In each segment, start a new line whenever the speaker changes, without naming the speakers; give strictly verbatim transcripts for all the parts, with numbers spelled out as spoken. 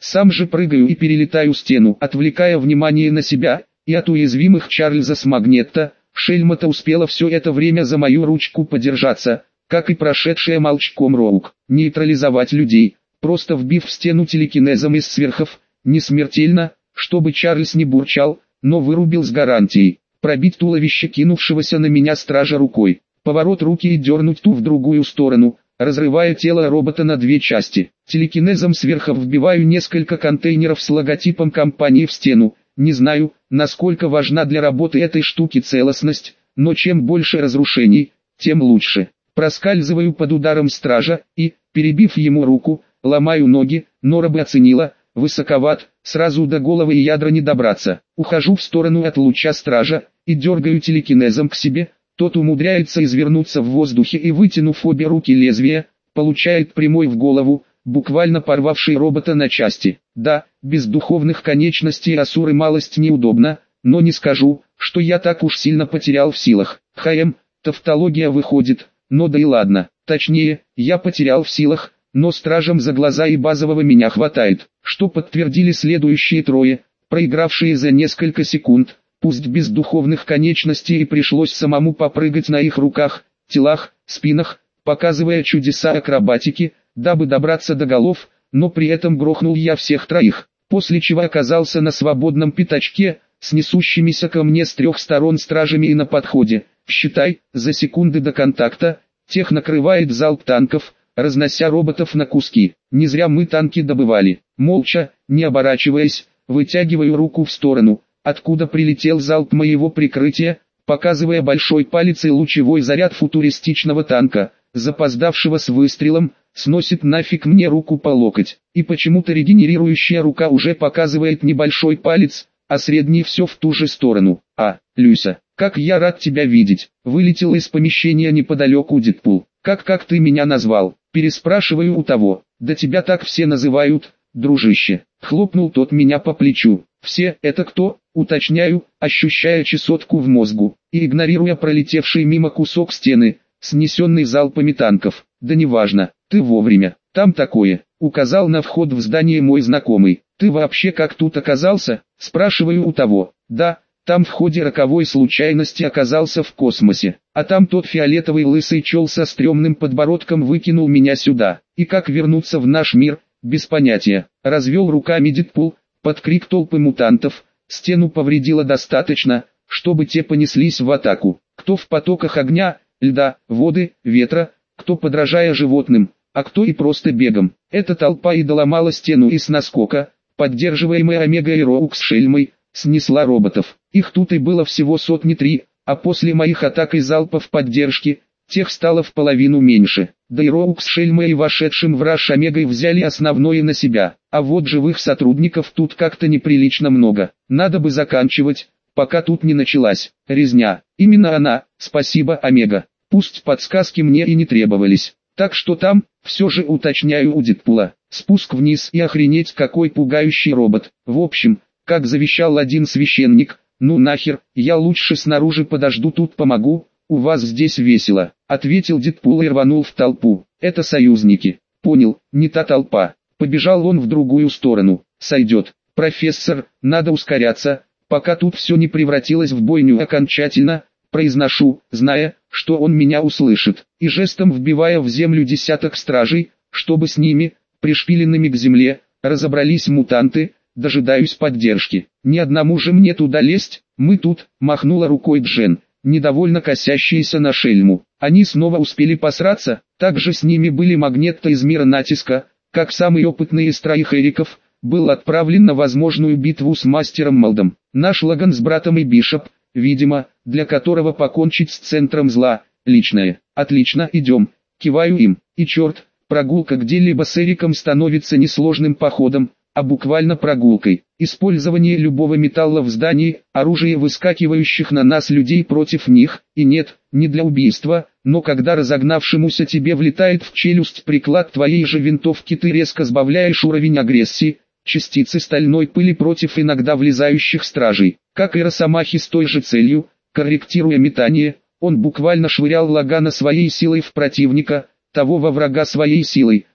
Сам же прыгаю и перелетаю стену, отвлекая внимание на себя и от уязвимых Чарльза с Магнетто. Шельма-то успела все это время за мою ручку подержаться, как и прошедшая молчком Роук. Нейтрализовать людей, просто вбив в стену телекинезом из сверхов, не смертельно, чтобы Чарльз не бурчал, но вырубил с гарантией. Пробить туловище кинувшегося на меня стража рукой, поворот руки и дернуть ту в другую сторону, разрывая тело робота на две части. Телекинезом сверху вбиваю несколько контейнеров с логотипом компании в стену. Не знаю, насколько важна для работы этой штуки целостность, но чем больше разрушений, тем лучше. Проскальзываю под ударом стража и, перебив ему руку, ломаю ноги, но рыба оценила, высоковат, сразу до головы и ядра не добраться. Ухожу в сторону от луча стража и дергаю телекинезом к себе. Тот умудряется извернуться в воздухе и, вытянув обе руки лезвия, получает прямой в голову, буквально порвавший робота на части. Да, без духовных конечностей Асуры малость неудобно, но не скажу, что я так уж сильно потерял в силах. ХМ, тавтология выходит, но да и ладно. Точнее, я потерял в силах, но стражам за глаза и базового меня хватает, что подтвердили следующие трое, проигравшие за несколько секунд. Пусть без духовных конечностей и пришлось самому попрыгать на их руках, телах, спинах, показывая чудеса акробатики, дабы добраться до голов, но при этом грохнул я всех троих, после чего оказался на свободном пятачке, с несущимися ко мне с трех сторон стражами и на подходе. Считай, за секунды до контакта, тех накрывает залп танков, разнося роботов на куски. Не зря мы танки добывали. Молча, не оборачиваясь, вытягиваю руку в сторону, откуда прилетел залп моего прикрытия, показывая большой палец и лучевой заряд футуристичного танка, запоздавшего с выстрелом, сносит нафиг мне руку по локоть. И почему-то регенерирующая рука уже показывает небольшой палец, а средний все в ту же сторону. А, Люся, как я рад тебя видеть. Вылетел из помещения неподалеку Дедпул. Как как ты меня назвал? Переспрашиваю у того. Да тебя так все называют, дружище. Хлопнул тот меня по плечу. Все, это кто? Уточняю, ощущая чесотку в мозгу, и игнорируя пролетевший мимо кусок стены, снесенный залпами танков. Да неважно, ты вовремя, там такое. Указал на вход в здание мой знакомый. Ты вообще как тут оказался? Спрашиваю у того. Да, там в ходе роковой случайности оказался в космосе. А там тот фиолетовый лысый чел со стрёмным подбородком выкинул меня сюда. И как вернуться в наш мир, без понятия. Развел руками Дедпул, под крик толпы мутантов. Стену повредило достаточно, чтобы те понеслись в атаку. Кто в потоках огня, льда, воды, ветра, кто подражая животным, а кто и просто бегом. Эта толпа и доломала стену и с наскока, поддерживаемая Омега и Роук с Шельмой, снесла роботов. Их тут и было всего сотни три, а после моих атак и залпов поддержки, тех стало в половину меньше. Да и Роук с Шельмой и вошедшим в раж Омегой взяли основное на себя. А вот живых сотрудников тут как-то неприлично много. Надо бы заканчивать, пока тут не началась резня. Именно она, спасибо, Омега. Пусть подсказки мне и не требовались. Так что там, все же уточняю у Дедпула, спуск вниз и охренеть какой пугающий робот. В общем, как завещал один священник, ну нахер, я лучше снаружи подожду, тут помогу, у вас здесь весело, ответил Дедпул и рванул в толпу. Это союзники. Понял, не та толпа. Побежал он в другую сторону. Сойдет. Профессор, надо ускоряться, пока тут все не превратилось в бойню окончательно, произношу, зная, что он меня услышит, и жестом вбивая в землю десяток стражей, чтобы с ними, пришпиленными к земле, разобрались мутанты. Дожидаюсь поддержки. Ни одному же мне туда лезть, мы тут, махнула рукой Джен, недовольно косящиеся на Шельму. Они снова успели посраться, также с ними были Магнетто из мира натиска, как самый опытный из троих Эриков, был отправлен на возможную битву с мастером Малдом. Наш Лаган с братом и Бишоп, видимо, для которого покончить с центром зла, личное. Отлично, идем, киваю им, и черт, прогулка где-либо с Эриком становится несложным походом, а буквально прогулкой. Использование любого металла в здании, оружие выскакивающих на нас людей против них, и нет, не для убийства, но когда разогнавшемуся тебе влетает в челюсть приклад твоей же винтовки, ты резко сбавляешь уровень агрессии, частицы стальной пыли против иногда влезающих стражей. Как и Росомахи с той же целью, корректируя метание, он буквально швырял Лагана своей силой в противника, того во врага своей силой,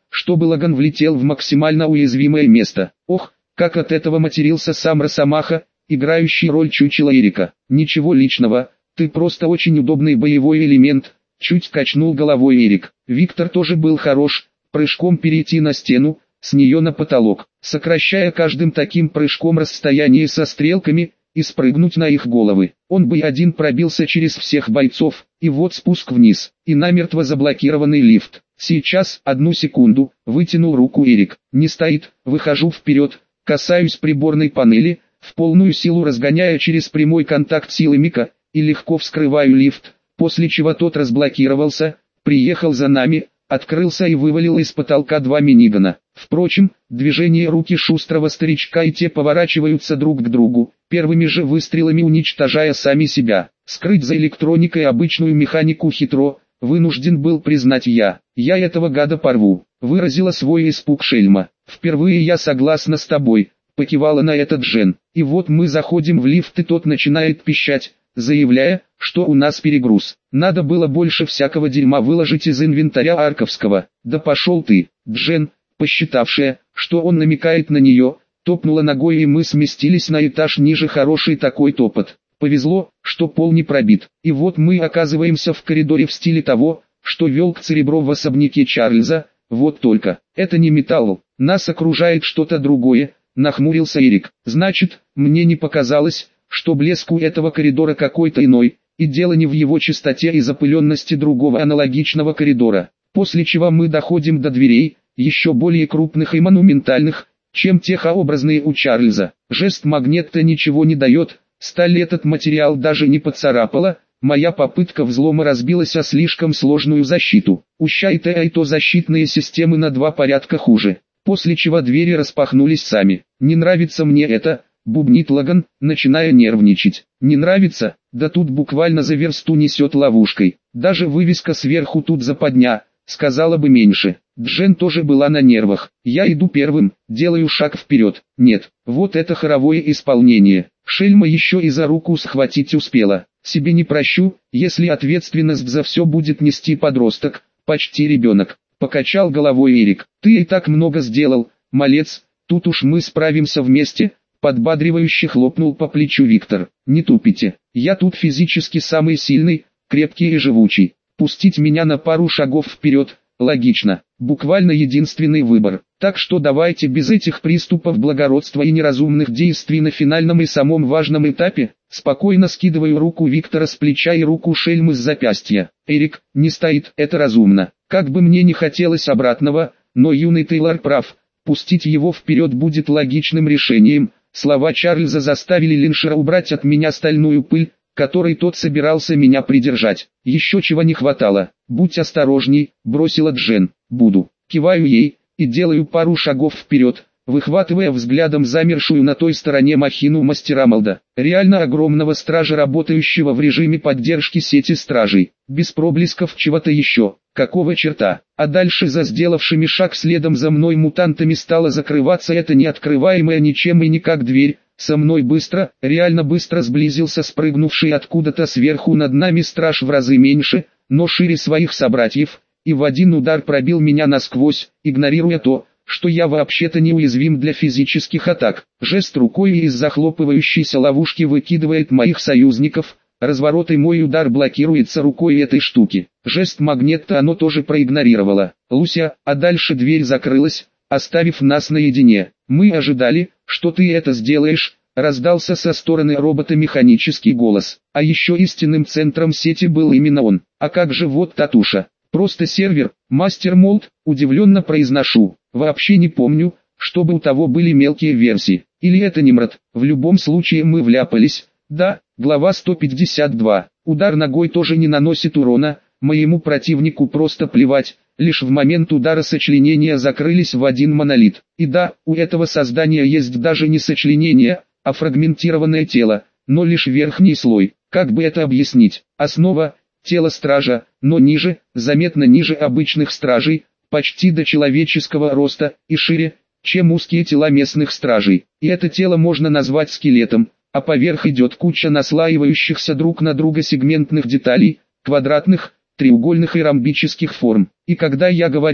чтобы Лаган влетел в максимально уязвимое место. Ох, как от этого матерился сам Росомаха, играющий роль чучела Эрика. Ничего личного, ты просто очень удобный боевой элемент, чуть качнул головой Эрик. Виктор тоже был хорош, прыжком перейти на стену, с нее на потолок, сокращая каждым таким прыжком расстояние со стрелками, и спрыгнуть на их головы. Он бы один пробился через всех бойцов, и вот спуск вниз, и намертво заблокированный лифт. Сейчас, одну секунду, вытянул руку Эрик. Не стоит, выхожу вперед, касаюсь приборной панели, в полную силу разгоняя через прямой контакт силы Мика, и легко вскрываю лифт, после чего тот разблокировался, приехал за нами, открылся и вывалил из потолка два минигана. Впрочем, движения руки шустрого старичка и те поворачиваются друг к другу, первыми же выстрелами уничтожая сами себя. Скрыть за электроникой обычную механику хитро, вынужден был признать я. Я этого гада порву, выразила свой испуг Шельма. Впервые я согласна с тобой, покивала на этот Джен. И вот мы заходим в лифт и тот начинает пищать, заявляя, что у нас перегруз. Надо было больше всякого дерьма выложить из инвентаря Арковского. Да пошел ты, Джен, посчитавшая, что он намекает на нее, топнула ногой и мы сместились на этаж ниже. Хороший такой топот. Повезло, что пол не пробит. И вот мы оказываемся в коридоре в стиле того, что вел к Церебро в особняке Чарльза. Вот только, это не металл, нас окружает что-то другое, нахмурился Эрик. Значит, мне не показалось, что блеск у этого коридора какой-то иной, и дело не в его чистоте и запыленности другого аналогичного коридора. После чего мы доходим до дверей, еще более крупных и монументальных, чем техообразные у Чарльза. Жест магнета ничего не дает, сталь этот материал даже не поцарапала, моя попытка взлома разбилась о слишком сложную защиту. У Щайта и то защитные системы на два порядка хуже, после чего двери распахнулись сами. Не нравится мне это, бубнит Лаган, начиная нервничать. Не нравится? Да тут буквально за версту несет ловушкой. Даже вывеска сверху тут западня, сказала бы меньше. Джен тоже была на нервах. Я иду первым, делаю шаг вперед. Нет, вот это хоровое исполнение. Шельма еще и за руку схватить успела. Себе не прощу, если ответственность за все будет нести подросток, почти ребенок. Покачал головой Эрик. Ты и так много сделал, малец, тут уж мы справимся вместе. Подбадривающе хлопнул по плечу Виктор. Не тупите, я тут физически самый сильный, крепкий и живучий. Пустить меня на пару шагов вперед, логично, буквально единственный выбор. Так что давайте без этих приступов благородства и неразумных действий на финальном и самом важном этапе. Спокойно скидываю руку Виктора с плеча и руку Шельмы с запястья. Эрик, не стоит, это разумно. Как бы мне не хотелось обратного, но юный Тейлор прав. Пустить его вперед будет логичным решением. Слова Чарльза заставили Линшера убрать от меня стальную пыль, которой тот собирался меня придержать. Еще чего не хватало. Будь осторожней, бросила Джен. Буду. Киваю ей и делаю пару шагов вперед, выхватывая взглядом замершую на той стороне махину мастера Малда. Реально огромного стража, работающего в режиме поддержки сети стражей. Без проблесков чего-то еще. Какого черта? А дальше за сделавшими шаг следом за мной мутантами стала закрываться эта неоткрываемая ничем и никак дверь. Со мной быстро, реально быстро сблизился спрыгнувший откуда-то сверху над нами страж в разы меньше, но шире своих собратьев, и в один удар пробил меня насквозь, игнорируя то, что я вообще-то неуязвим для физических атак. Жест рукой и из захлопывающейся ловушки выкидывает моих союзников. Разворот и мой удар блокируется рукой этой штуки. Жест магнета оно тоже проигнорировало. Луся, а дальше дверь закрылась, оставив нас наедине. Мы ожидали, что ты это сделаешь, раздался со стороны робота механический голос. А еще истинным центром сети был именно он. А как же вот Татуша? Просто сервер, мастер Молд, удивленно произношу. Вообще не помню, чтобы у того были мелкие версии. Или это Нимрод? В любом случае мы вляпались. Да, глава сто пятьдесят два. Удар ногой тоже не наносит урона, моему противнику просто плевать, лишь в момент удара сочленения закрылись в один монолит. И да, у этого создания есть даже не сочленение, а фрагментированное тело, но лишь верхний слой. Как бы это объяснить? Основа – тело стража, но ниже, заметно ниже обычных стражей, почти до человеческого роста и шире, чем узкие тела местных стражей. И это тело можно назвать скелетом. А поверх идет куча наслаивающихся друг на друга сегментных деталей, квадратных, треугольных и ромбических форм. И когда я говорю,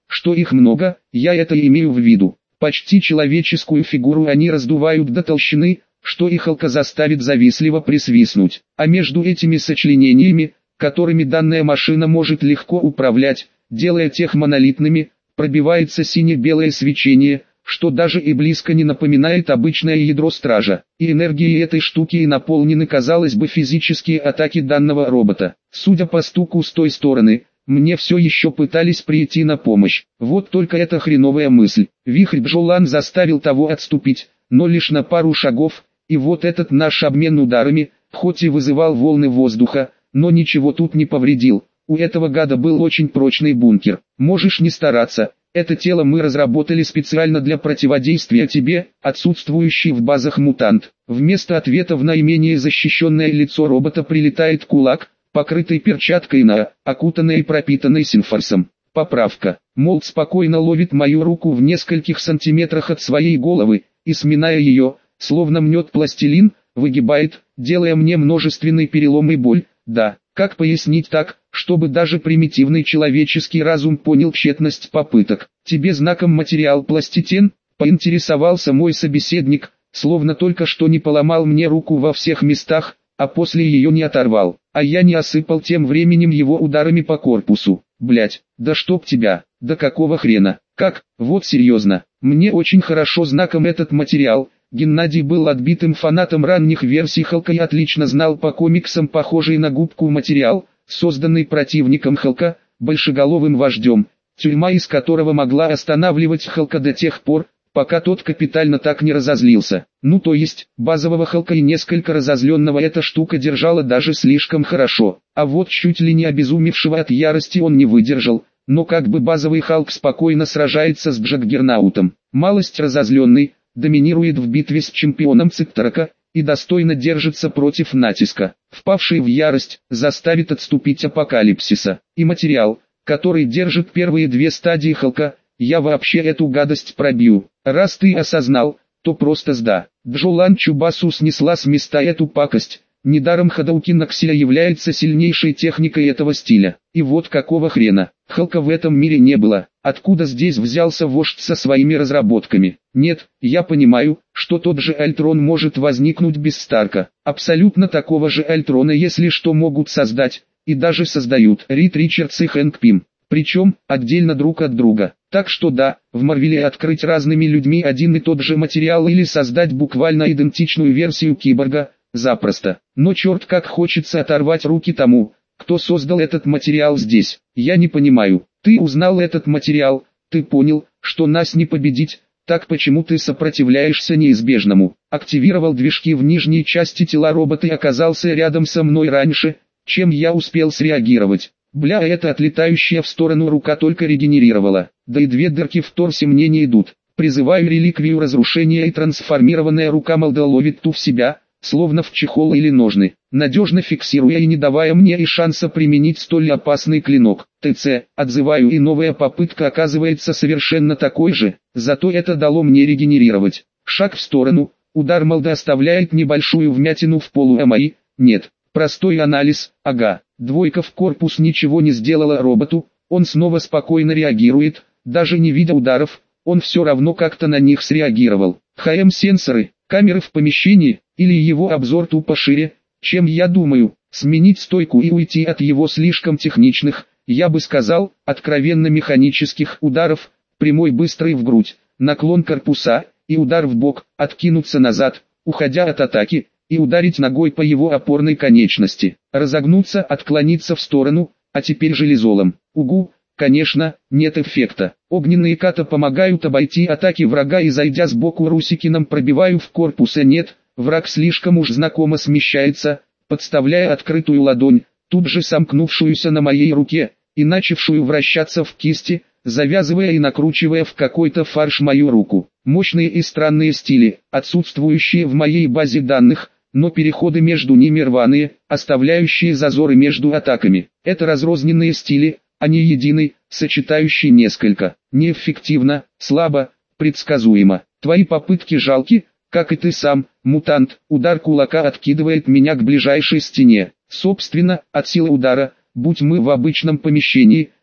что их много, я это имею в виду. Почти человеческую фигуру они раздувают до толщины, что и Халка заставит завистливо присвистнуть. А между этими сочленениями, которыми данная машина может легко управлять, делая тех монолитными, пробивается сине-белое свечение, что даже и близко не напоминает обычное ядро стража. И энергией этой штуки и наполнены, казалось бы, физические атаки данного робота. Судя по стуку с той стороны, мне все еще пытались прийти на помощь. Вот только эта хреновая мысль. Вихрь Бджолан заставил того отступить, но лишь на пару шагов, и вот этот наш обмен ударами, хоть и вызывал волны воздуха, но ничего тут не повредил. У этого гада был очень прочный бункер. Можешь не стараться. Это тело мы разработали специально для противодействия тебе, отсутствующий в базах мутант. Вместо ответа в наименее защищенное лицо робота прилетает кулак, покрытый перчаткой на, окутанной и пропитанной синфорсом. Поправка. Молд спокойно ловит мою руку в нескольких сантиметрах от своей головы, и сминая ее, словно мнет пластилин, выгибает, делая мне множественный перелом и боль. Да, как пояснить так, чтобы даже примитивный человеческий разум понял тщетность попыток? Тебе знаком материал пластитен? Поинтересовался мой собеседник, словно только что не поломал мне руку во всех местах, а после ее не оторвал, а я не осыпал тем временем его ударами по корпусу. Блять, да чтоб тебя, да какого хрена, как, вот серьезно, мне очень хорошо знаком этот материал. Геннадий был отбитым фанатом ранних версий Халка и отлично знал по комиксам похожий на губку материал, созданный противником Халка, большеголовым вождем, тюрьма из которого могла останавливать Халка до тех пор, пока тот капитально так не разозлился. Ну то есть, базового Халка и несколько разозленного эта штука держала даже слишком хорошо, а вот чуть ли не обезумевшего от ярости он не выдержал, но как бы базовый Халк спокойно сражается с Джаггернаутом. Малость разозленный, доминирует в битве с чемпионом Цитрака и достойно держится против натиска. Впавший в ярость, заставит отступить апокалипсиса. И материал, который держит первые две стадии Халка, я вообще эту гадость пробью. Раз ты осознал, то просто сда. Бджолан Чубасу снесла с места эту пакость. Недаром Хадоукин Аксия является сильнейшей техникой этого стиля. И вот какого хрена, Халка в этом мире не было. Откуда здесь взялся вождь со своими разработками? Нет, я понимаю, что тот же Альтрон может возникнуть без Старка. Абсолютно такого же Альтрона, если что, могут создать, и даже создают Рид Ричардс и Хэнк Пим. Причем, отдельно друг от друга. Так что да, в Марвеле открыть разными людьми один и тот же материал или создать буквально идентичную версию Киборга – запросто. Но черт как хочется оторвать руки тому, кто создал этот материал здесь. Я не понимаю. Ты узнал этот материал, ты понял, что нас не победить, так почему ты сопротивляешься неизбежному? Активировал движки в нижней части тела робота и оказался рядом со мной раньше, чем я успел среагировать. Бля, эта отлетающая в сторону рука только регенерировала, да и две дырки в торсе мне не идут. Призываю реликвию разрушения, и трансформированная рука Молда ловит ту в себя, словно в чехол или ножны, надежно фиксируя и не давая мне и шанса применить столь опасный клинок. ТЦ, отзываю, и новая попытка оказывается совершенно такой же, зато это дало мне регенерировать. Шаг в сторону, удар Молда оставляет небольшую вмятину в полу, а мои, нет. Простой анализ, ага, двойка в корпус ничего не сделала роботу, он снова спокойно реагирует, даже не видя ударов, он все равно как-то на них среагировал. ХМ-сенсоры, камеры в помещении, или его обзор тупо шире, чем я думаю, сменить стойку и уйти от его слишком техничных, я бы сказал, откровенно механических ударов, прямой быстрый в грудь, наклон корпуса, и удар в бок, откинуться назад, уходя от атаки, и ударить ногой по его опорной конечности, разогнуться, отклониться в сторону, а теперь железолом. Угу, конечно, нет эффекта. Огненные ката помогают обойти атаки врага, и зайдя сбоку Русикином пробиваю в корпусе, нет, враг слишком уж знакомо смещается, подставляя открытую ладонь, тут же сомкнувшуюся на моей руке, и начавшую вращаться в кисти, завязывая и накручивая в какой-то фарш мою руку. Мощные и странные стили, отсутствующие в моей базе данных, но переходы между ними рваные, оставляющие зазоры между атаками. Это разрозненные стили, а не единый, сочетающий несколько. Неэффективно, слабо, предсказуемо. Твои попытки жалки, как и ты сам, мутант. Удар кулака откидывает меня к ближайшей стене. Собственно, от силы удара, будь мы в обычном помещении,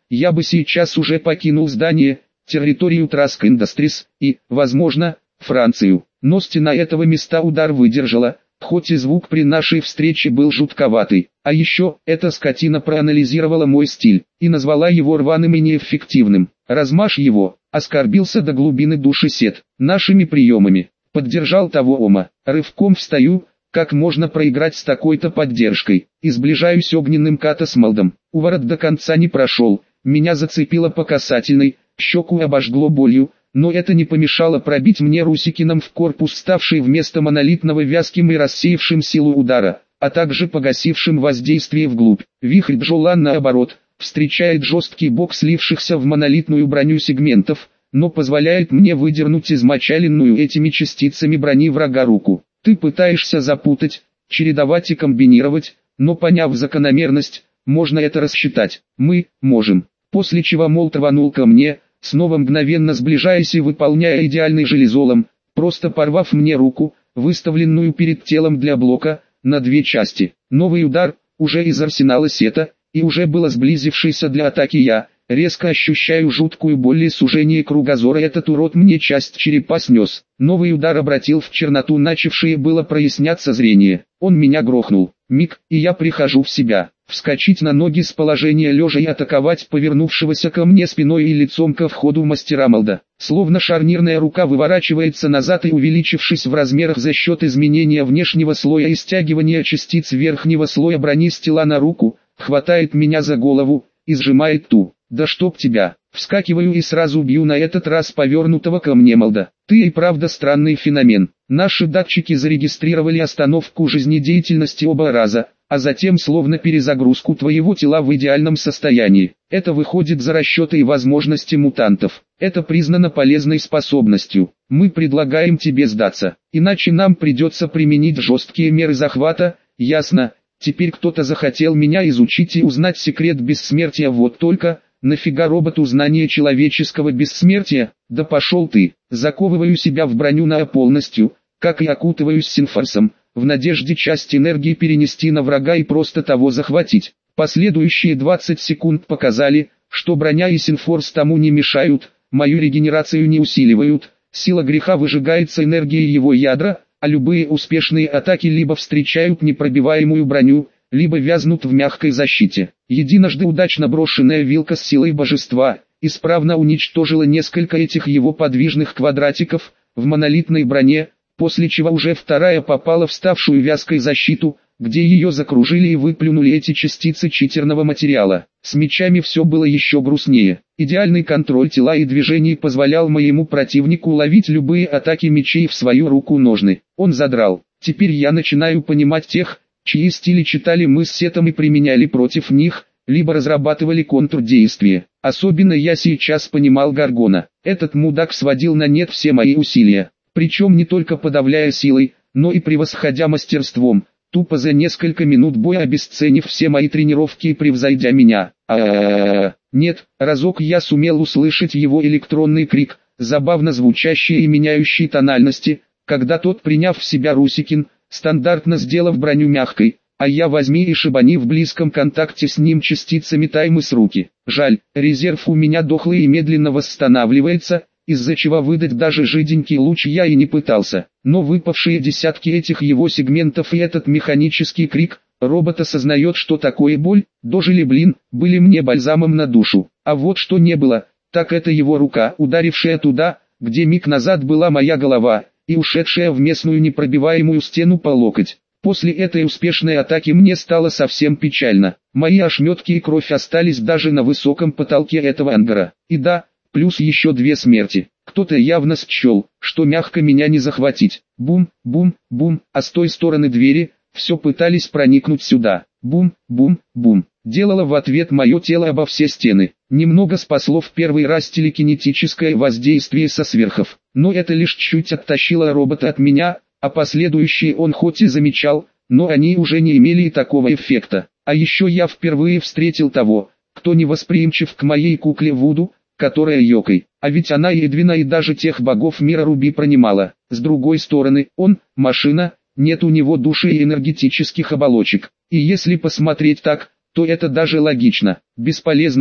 я бы сейчас уже покинул здание, территорию Trask Industries и, возможно, Францию. Но стена этого места удар выдержала, хоть и звук при нашей встрече был жутковатый. А еще, эта скотина проанализировала мой стиль и назвала его рваным и неэффективным. Размажь его, оскорбился до глубины души Сет. Нашими приемами. Поддержал того Ома. Рывком встаю, как можно проиграть с такой-то поддержкой, и сближаюсь огненным катасмалдом. Уворот до конца не прошел, меня зацепило по касательной, щеку обожгло болью, но это не помешало пробить мне Русикиным в корпус, ставший вместо монолитного вязким и рассеявшим силу удара, а также погасившим воздействие вглубь. Вихрь Джолан наоборот, встречает жесткий бок слившихся в монолитную броню сегментов, но позволяет мне выдернуть измочаленную этими частицами брони врага руку. Ты пытаешься запутать, чередовать и комбинировать, но поняв закономерность, можно это рассчитать. Мы можем. После чего Молт рванул ко мне, снова мгновенно сближаясь и выполняя идеальный железолом, просто порвав мне руку, выставленную перед телом для блока, на две части. Новый удар, уже из арсенала Сета, и уже было сблизившийся для атаки я, резко ощущаю жуткую боль и сужение кругозора. Этот урод мне часть черепа снес. Новый удар обратил в черноту начавшее было проясняться зрение. Он меня грохнул. Миг, и я прихожу в себя. Вскочить на ноги с положения лежа и атаковать повернувшегося ко мне спиной и лицом ко входу мастера Малда. Словно шарнирная рука выворачивается назад и, увеличившись в размерах за счет изменения внешнего слоя и стягивания частиц верхнего слоя брони с тела на руку, хватает меня за голову и сжимает ту. Да чтоб тебя! Вскакиваю и сразу бью на этот раз повернутого ко мне Малда. Ты и правда странный феномен. Наши датчики зарегистрировали остановку жизнедеятельности оба раза, а затем словно перезагрузку твоего тела в идеальном состоянии. Это выходит за расчеты и возможности мутантов. Это признано полезной способностью. Мы предлагаем тебе сдаться, иначе нам придется применить жесткие меры захвата, ясно? Теперь кто-то захотел меня изучить и узнать секрет бессмертия, вот только... Нафига роботу знание человеческого бессмертия? Да пошел ты. Заковываю себя в броню на полностью, как и окутываюсь синфорсом, в надежде часть энергии перенести на врага и просто того захватить. Последующие двадцать секунд показали, что броня и синфорс тому не мешают, мою регенерацию не усиливают, сила греха выжигается энергией его ядра, а любые успешные атаки либо встречают непробиваемую броню, либо вязнут в мягкой защите. Единожды удачно брошенная вилка с силой божества исправно уничтожила несколько этих его подвижных квадратиков в монолитной броне, после чего уже вторая попала в ставшую вязкой защиту, где ее закружили и выплюнули эти частицы читерного материала. С мечами все было еще грустнее. Идеальный контроль тела и движений позволял моему противнику ловить любые атаки мечей в свою руку-ножны. Он задрал. Теперь я начинаю понимать тех, чьи стили читали мы с Сетом и применяли против них, либо разрабатывали контрдействие. Особенно я сейчас понимал Гаргона. Этот мудак сводил на нет все мои усилия, причем не только подавляя силой, но и превосходя мастерством, тупо за несколько минут боя обесценив все мои тренировки и превзойдя меня. А-а-а-а. Нет, разок я сумел услышать его электронный крик, забавно звучащий и меняющий тональности, когда тот, приняв в себя Русикин, стандартно сделав броню мягкой, а я возьми и шибани в близком контакте с ним частицами таймы с руки. Жаль, резерв у меня дохлый и медленно восстанавливается, из-за чего выдать даже жиденький луч я и не пытался. Но выпавшие десятки этих его сегментов и этот механический крик, робот осознает, что такое боль, дожили блин, были мне бальзамом на душу. А вот что не было, так это его рука, ударившая туда, где миг назад была моя голова, и ушедшая в местную непробиваемую стену по локоть. После этой успешной атаки мне стало совсем печально. Мои ошметки и кровь остались даже на высоком потолке этого ангара. И да, плюс еще две смерти. Кто-то явно счел, что мягко меня не захватить. Бум, бум, бум, а с той стороны двери, все пытались проникнуть сюда. Бум, бум, бум. Делало в ответ мое тело обо все стены. Немного спасло в первый раз телекинетическое воздействие со сверхов, но это лишь чуть оттащило робота от меня, а последующие он хоть и замечал, но они уже не имели и такого эффекта. А еще я впервые встретил того, кто не восприимчив к моей кукле Вуду, которая Йокой, а ведь она и Эдвина и даже тех богов мира Руби принимала. С другой стороны, он, машина, нет у него души и энергетических оболочек. И если посмотреть так, то это даже логично. Бесполезно,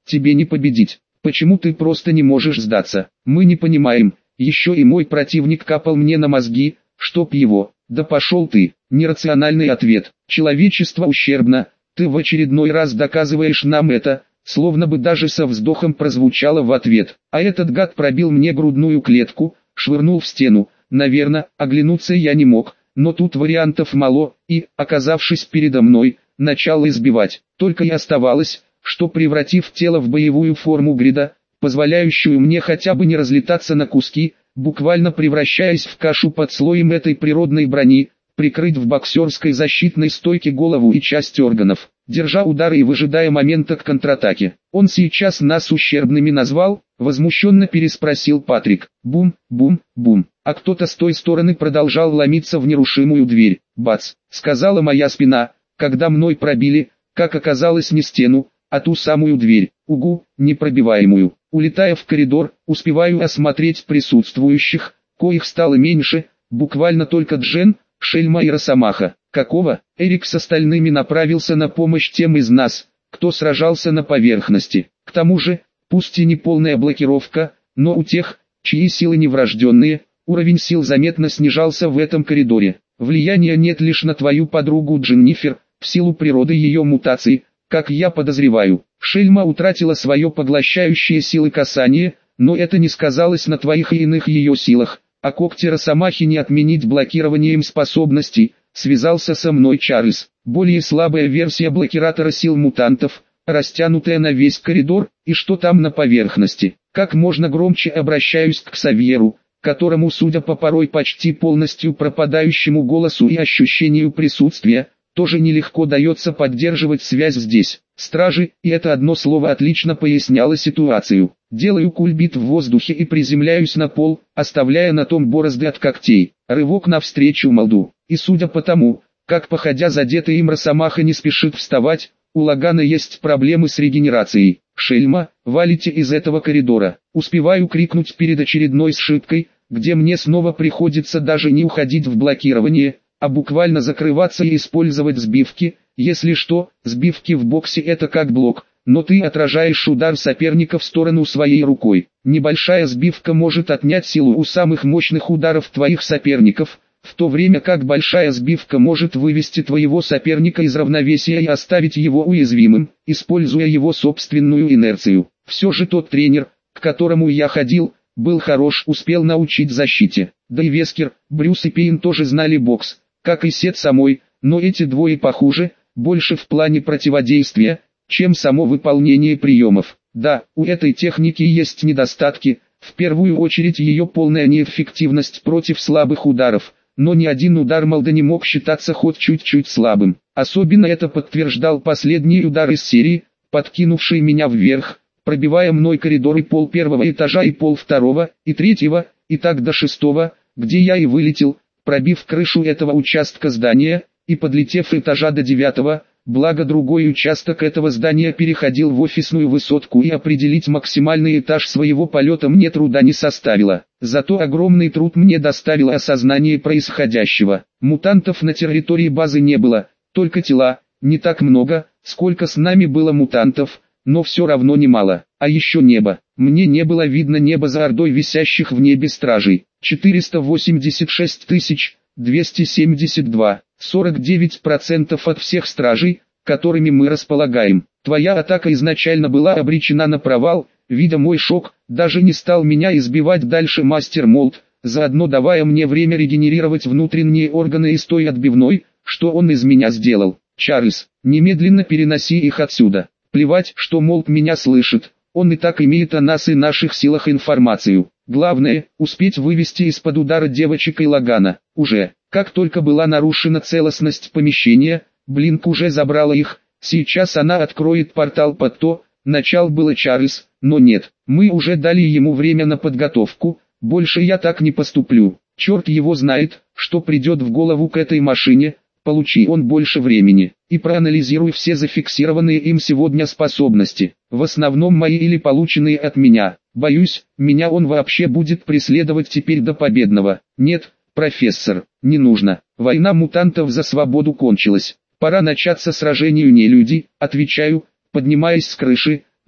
тебе не победить. Почему ты просто не можешь сдаться? Мы не понимаем. Еще и мой противник капал мне на мозги, чтоб его. Да пошел ты. Нерациональный ответ. Человечество ущербно. Ты в очередной раз доказываешь нам это, словно бы даже со вздохом прозвучало в ответ. А этот гад пробил мне грудную клетку, швырнул в стену. Наверное, оглянуться я не мог, но тут вариантов мало, и, оказавшись передо мной, начал избивать. Только и оставалось, что превратив тело в боевую форму грида, позволяющую мне хотя бы не разлетаться на куски, буквально превращаясь в кашу под слоем этой природной брони, прикрыть в боксерской защитной стойке голову и часть органов, держа удары и выжидая момента к контратаке. «Он сейчас нас ущербными назвал?» — возмущенно переспросил Патрик. Бум, бум, бум. А кто-то с той стороны продолжал ломиться в нерушимую дверь. «Бац!» — сказала моя спина, когда мной пробили, как оказалось, не стену, а ту самую дверь. Угу, непробиваемую. Улетая в коридор, успеваю осмотреть присутствующих, коих стало меньше, буквально только Джен, Шельма и Росомаха. Какого? Эрик с остальными направился на помощь тем из нас, кто сражался на поверхности. К тому же, пусть и не полная блокировка, но у тех, чьи силы не врожденные, уровень сил заметно снижался в этом коридоре. Влияния нет лишь на твою подругу Дженнифер, в силу природы ее мутаций, как я подозреваю. Шельма утратила свое поглощающее силы касание, но это не сказалось на твоих и иных ее силах, а когти Росомахи не отменить блокированием способностей. Связался со мной Чарльз, более слабая версия блокиратора сил мутантов, растянутая на весь коридор, и что там на поверхности. Как можно громче обращаюсь к Ксавьеру, которому, судя по порой почти полностью пропадающему голосу и ощущению присутствия, тоже нелегко дается поддерживать связь здесь. Стражи, и это одно слово отлично поясняло ситуацию. Делаю кульбит в воздухе и приземляюсь на пол, оставляя на том борозды от когтей. Рывок навстречу Молду. И судя по тому, как походя задетый им Росомаха не спешит вставать, у Лагана есть проблемы с регенерацией. «Шельма, валите из этого коридора!» Успеваю крикнуть перед очередной сшибкой, где мне снова приходится даже не уходить в блокирование, а буквально закрываться и использовать сбивки. Если что, сбивки в боксе это как блок, но ты отражаешь удар соперника в сторону своей рукой. Небольшая сбивка может отнять силу у самых мощных ударов твоих соперников, в то время как большая сбивка может вывести твоего соперника из равновесия и оставить его уязвимым, используя его собственную инерцию. Все же тот тренер, к которому я ходил, был хорош, успел научить защите. Да и Вескер, Брюс и Пейн тоже знали бокс, как и Сет самой, но эти двое похуже, больше в плане противодействия, чем само выполнение приемов. Да, у этой техники есть недостатки, в первую очередь ее полная неэффективность против слабых ударов, но ни один удар Молда не мог считаться хоть чуть-чуть слабым. Особенно это подтверждал последний удар из серии, подкинувший меня вверх, пробивая мной коридор и пол первого этажа и пол второго, и третьего, и так до шестого, где я и вылетел, пробив крышу этого участка здания, и подлетев этажа до девятого, благо другой участок этого здания переходил в офисную высотку, и определить максимальный этаж своего полета мне труда не составило. Зато огромный труд мне доставило осознание происходящего. Мутантов на территории базы не было, только тела, не так много, сколько с нами было мутантов, но все равно немало. А еще небо. Мне не было видно небо за ордой висящих в небе стражей. четыреста восемьдесят шесть тысяч двести семьдесят два, сорок девять процентов от всех стражей, которыми мы располагаем. Твоя атака изначально была обречена на провал. Видя мой шок, даже не стал меня избивать дальше мастер Молд, заодно давая мне время регенерировать внутренние органы из той отбивной, что он из меня сделал. Чарльз, немедленно переноси их отсюда. Плевать, что Молд меня слышит, он и так имеет о нас и наших силах информацию. Главное, успеть вывести из-под удара девочек и Лагана. Уже, как только была нарушена целостность помещения, Блинк уже забрала их, сейчас она откроет портал под то. Начал было Чарльз, но нет, мы уже дали ему время на подготовку, больше я так не поступлю. Черт его знает, что придет в голову к этой машине, получи он больше времени, и проанализируй все зафиксированные им сегодня способности, в основном мои или полученные от меня. Боюсь, меня он вообще будет преследовать теперь до победного. Нет, профессор, не нужно, война мутантов за свободу кончилась, пора начаться сражению нелюди, отвечаю, поднимаясь с крыши,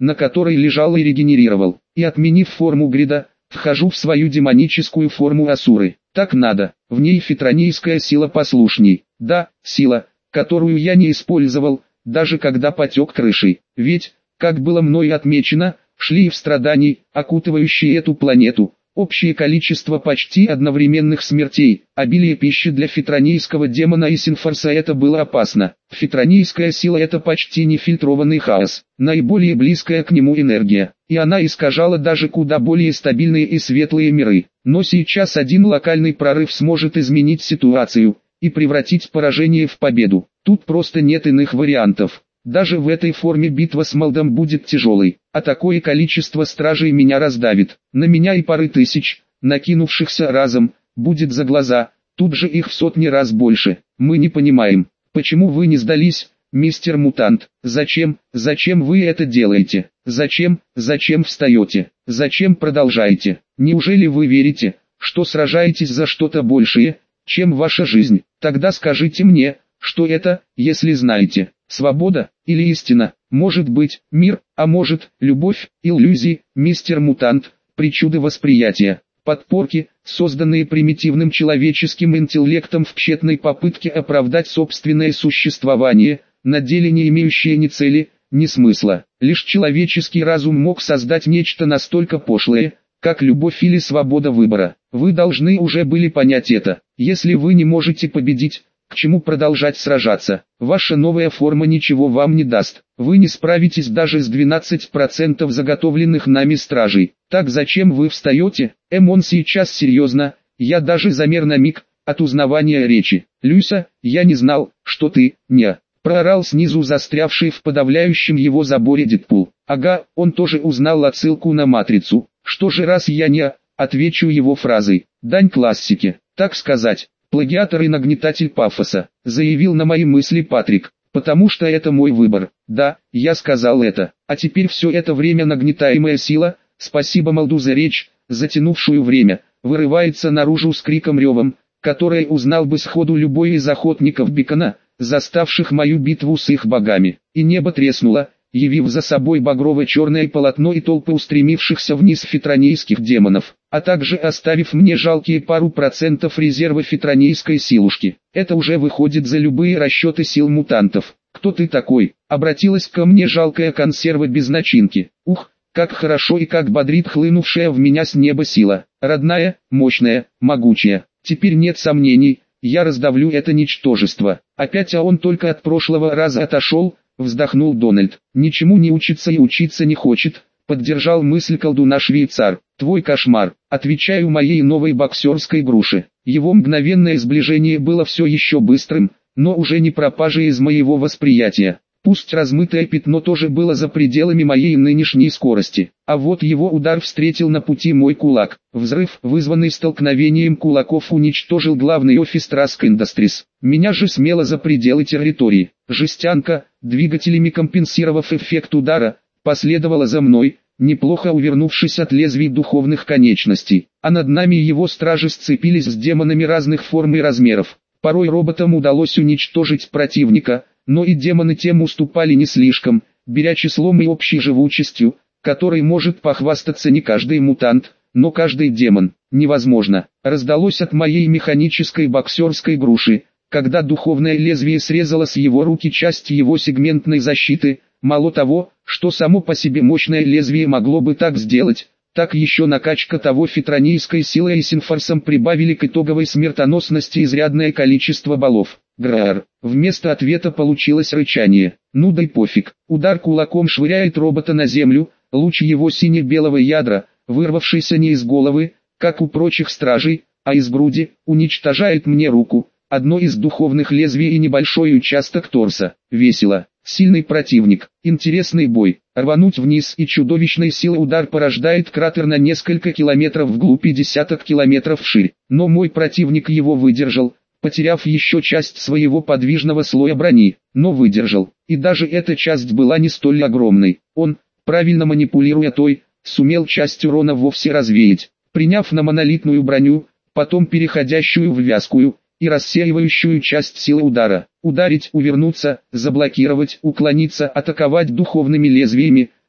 на которой лежал и регенерировал. И отменив форму грида, вхожу в свою демоническую форму асуры. Так надо, в ней фитронийская сила послушней. Да, сила, которую я не использовал, даже когда потек крышей. Ведь, как было мной отмечено, шли в страданий, окутывающие эту планету, общее количество почти одновременных смертей, обилие пищи для фитронийского демона и Синфорса — это было опасно. Фитронийская сила — это почти нефильтрованный хаос, наиболее близкая к нему энергия, и она искажала даже куда более стабильные и светлые миры. Но сейчас один локальный прорыв сможет изменить ситуацию и превратить поражение в победу. Тут просто нет иных вариантов. Даже в этой форме битва с Малдом будет тяжелой, а такое количество стражей меня раздавит. На меня и пары тысяч, накинувшихся разом, будет за глаза, тут же их в сотни раз больше. Мы не понимаем, почему вы не сдались, мистер Мутант. Зачем, зачем вы это делаете? Зачем, зачем встаете? Зачем продолжаете? Неужели вы верите, что сражаетесь за что-то большее, чем ваша жизнь? Тогда скажите мне, что это, если знаете. Свобода, или истина, может быть, мир, а может, любовь, иллюзии, мистер Мутант, причуды восприятия, подпорки, созданные примитивным человеческим интеллектом в тщетной попытке оправдать собственное существование, на деле не имеющие ни цели, ни смысла. Лишь человеческий разум мог создать нечто настолько пошлое, как любовь или свобода выбора. Вы должны уже были понять это. Если вы не можете победить, к чему продолжать сражаться? Ваша новая форма ничего вам не даст. Вы не справитесь даже с двенадцатью процентами заготовленных нами стражей. Так зачем вы встаете? Эм, он сейчас серьезно. Я даже замер на миг от узнавания речи. Люся, я не знал, что ты, не. Проорал снизу застрявший в подавляющем его заборе Дэдпул. Ага, он тоже узнал отсылку на Матрицу. Что же раз я не, отвечу его фразой. Дань классике, так сказать. Плагиатор и нагнетатель пафоса, заявил на мои мысли Патрик, потому что это мой выбор. Да, я сказал это, а теперь все это время нагнетаемая сила, спасибо Малду за речь, затянувшую время, вырывается наружу с криком-ревом, которое узнал бы сходу любой из охотников Бекона, заставших мою битву с их богами. И небо треснуло, явив за собой багрово-черное полотно и толпы устремившихся вниз фитронийских демонов, а также оставив мне жалкие пару процентов резерва фитронийской силушки. Это уже выходит за любые расчеты сил мутантов. «Кто ты такой?» — обратилась ко мне жалкая консерва без начинки. Ух, как хорошо и как бодрит хлынувшая в меня с неба сила. Родная, мощная, могучая. Теперь нет сомнений, я раздавлю это ничтожество. Опять, а он только от прошлого раза отошел, вздохнул Дональд. Ничему не учится и учиться не хочет, поддержал мысль колдуна швейцар. Твой кошмар, отвечаю моей новой боксерской груши. Его мгновенное сближение было все еще быстрым, но уже не пропажей из моего восприятия. Пусть размытое пятно тоже было за пределами моей нынешней скорости, а вот его удар встретил на пути мой кулак. Взрыв, вызванный столкновением кулаков, уничтожил главный офис Trask Industries. Меня же смело за пределы территории. Жестянка, двигателями компенсировав эффект удара, последовала за мной, неплохо увернувшись от лезвий духовных конечностей. А над нами его стражи сцепились с демонами разных форм и размеров. Порой роботам удалось уничтожить противника, но и демоны тем уступали не слишком, беря числом и общей живучестью, которой может похвастаться не каждый мутант, но каждый демон. Невозможно. Раздалось от моей механической боксерской груши, когда духовное лезвие срезало с его руки часть его сегментной защиты. Мало того, что само по себе мощное лезвие могло бы так сделать, так еще накачка того фитронийской силой и Синфорсом прибавили к итоговой смертоносности изрядное количество баллов. Граар. Вместо ответа получилось рычание. Ну да и пофиг. Удар кулаком швыряет робота на землю, луч его сине-белого ядра, вырвавшийся не из головы, как у прочих стражей, а из груди, уничтожает мне руку, одно из духовных лезвий и небольшой участок торса. Весело. Сильный противник, интересный бой, рвануть вниз, и чудовищной силы удар порождает кратер на несколько километров вглубь и десяток километров вширь. Но мой противник его выдержал, потеряв еще часть своего подвижного слоя брони, но выдержал. И даже эта часть была не столь огромной. Он, правильно манипулируя той, сумел часть урона вовсе развеять, приняв на монолитную броню, потом переходящую в вязкую и рассеивающую часть силы удара. Ударить, увернуться, заблокировать, уклониться, атаковать духовными лезвиями,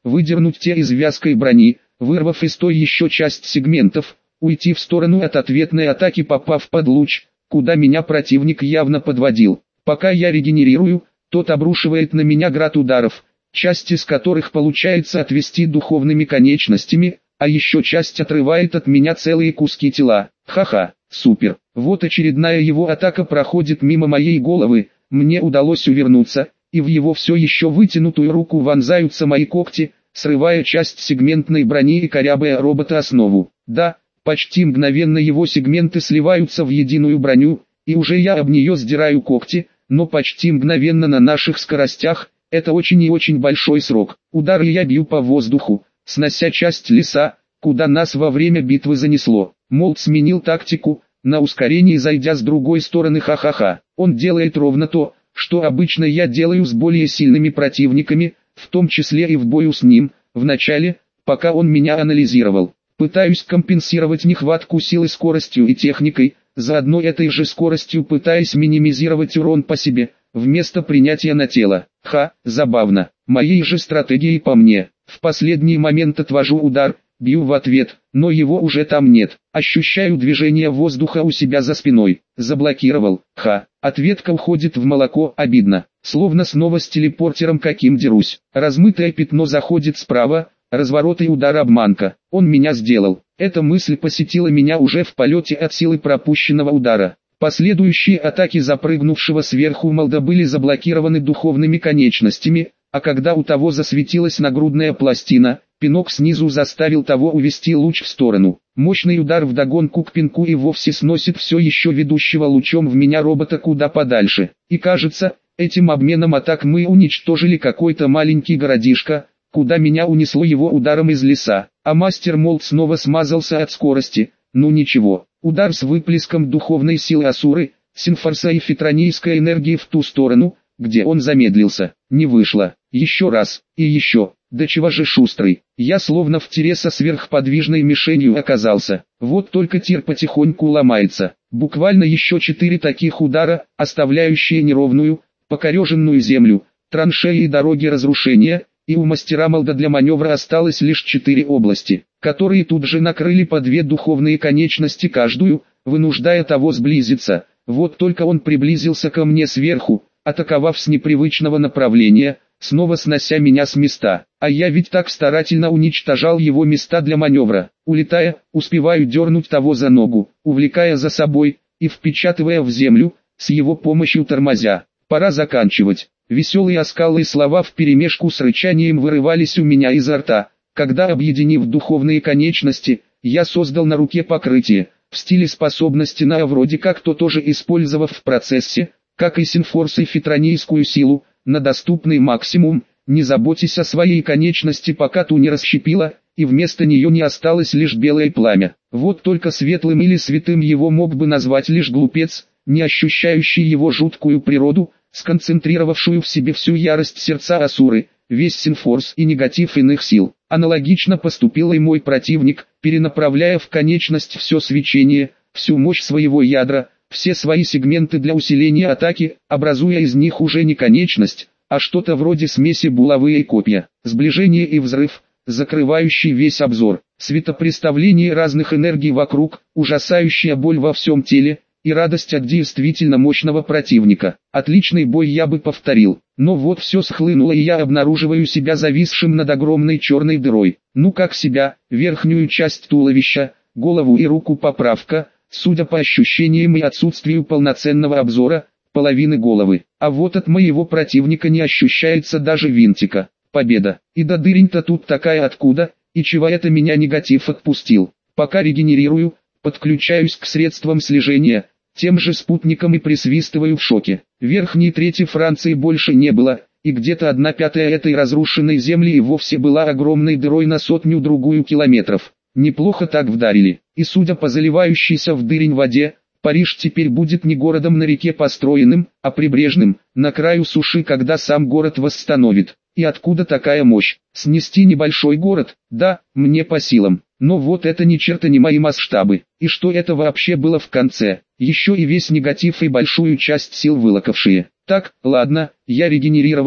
выдернуть те из вязкой брони, вырвав из той еще часть сегментов, уйти в сторону от ответной атаки, попав под луч, куда меня противник явно подводил. Пока я регенерирую, тот обрушивает на меня град ударов, часть из которых получается отвести духовными конечностями, а еще часть отрывает от меня целые куски тела. Ха-ха, супер. Вот очередная его атака проходит мимо моей головы, мне удалось увернуться, и в его все еще вытянутую руку вонзаются мои когти, срывая часть сегментной брони и корябая робота основу. Да, почти мгновенно его сегменты сливаются в единую броню, и уже я об нее сдираю когти, но почти мгновенно на наших скоростях, это очень и очень большой срок. Удары я бью по воздуху, снося часть леса, куда нас во время битвы занесло. Молд сменил тактику, на ускорении зайдя с другой стороны. Ха-ха-ха. Он делает ровно то, что обычно я делаю с более сильными противниками, в том числе и в бою с ним, вначале, пока он меня анализировал. Пытаюсь компенсировать нехватку силы скоростью и техникой, заодно этой же скоростью пытаясь минимизировать урон по себе, вместо принятия на тело. Ха, забавно. Моей же стратегией по мне. В последний момент отвожу удар, бью в ответ, но его уже там нет. Ощущаю движение воздуха у себя за спиной. Заблокировал. Ха. Ответка уходит в молоко, обидно. Словно снова с телепортером каким дерусь. Размытое пятно заходит справа, разворот и удар обманка. Он меня сделал. Эта мысль посетила меня уже в полете от силы пропущенного удара. Последующие атаки запрыгнувшего сверху Молда были заблокированы духовными конечностями, а когда у того засветилась нагрудная пластина, пинок снизу заставил того увести луч в сторону. Мощный удар вдогонку к пинку и вовсе сносит все еще ведущего лучом в меня робота куда подальше. И кажется, этим обменом атак мы уничтожили какой-то маленький городишко, куда меня унесло его ударом из леса. А мастер Молд снова смазался от скорости. Ну ничего, удар с выплеском духовной силы Асуры, Синфорса и фитронийской энергии в ту сторону, где он замедлился, не вышло. Еще раз, и еще, да чего же шустрый. Я словно в тире со сверхподвижной мишенью оказался. Вот только тир потихоньку ломается. Буквально еще четыре таких удара, оставляющие неровную, покореженную землю, траншеи и дороги разрушения, и у мастера Молда для маневра осталось лишь четыре области, которые тут же накрыли по две духовные конечности каждую, вынуждая того сблизиться. Вот только он приблизился ко мне сверху, атаковав с непривычного направления, снова снося меня с места. А я ведь так старательно уничтожал его места для маневра. Улетая, успеваю дернуть того за ногу, увлекая за собой, и впечатывая в землю, с его помощью тормозя. Пора заканчивать. Веселые оскалы слова вперемешку с рычанием вырывались у меня изо рта, когда, объединив духовные конечности, я создал на руке покрытие, в стиле способности на вроде как то тоже использовав в процессе, как и Синфорс и фитронийскую силу, на доступный максимум, не заботясь о своей конечности, пока ту не расщепила, и вместо нее не осталось лишь белое пламя. Вот только светлым или святым его мог бы назвать лишь глупец, не ощущающий его жуткую природу, сконцентрировавшую в себе всю ярость сердца Асуры, весь Синфорс и негатив иных сил. Аналогично поступил и мой противник, перенаправляя в конечность все свечение, всю мощь своего ядра, все свои сегменты для усиления атаки, образуя из них уже не конечность, а что-то вроде смеси булавы и копья. Сближение и взрыв, закрывающий весь обзор, светопреставление разных энергий вокруг, ужасающая боль во всем теле, и радость от действительно мощного противника. Отличный бой я бы повторил, но вот все схлынуло и я обнаруживаю себя зависшим над огромной черной дырой. Ну как себя, верхнюю часть туловища, голову и руку поправка, судя по ощущениям и отсутствию полноценного обзора, половины головы. А вот от моего противника не ощущается даже винтика. Победа. И да дырень-то тут такая откуда, и чего это меня негатив отпустил. Пока регенерирую, подключаюсь к средствам слежения, тем же спутником и присвистываю в шоке. Верхней трети Франции больше не было, и где-то одна пятая этой разрушенной земли и вовсе была огромной дырой на сотню-другую километров. Неплохо так вдарили, и судя по заливающейся в дырень воде, Париж теперь будет не городом на реке построенным, а прибрежным, на краю суши, когда сам город восстановит. И откуда такая мощь? Снести небольшой город? Да, мне по силам. Но вот это ни черта не мои масштабы. И что это вообще было в конце? Еще и весь негатив и большую часть сил вылокавшие. Так, ладно, я регенерировал.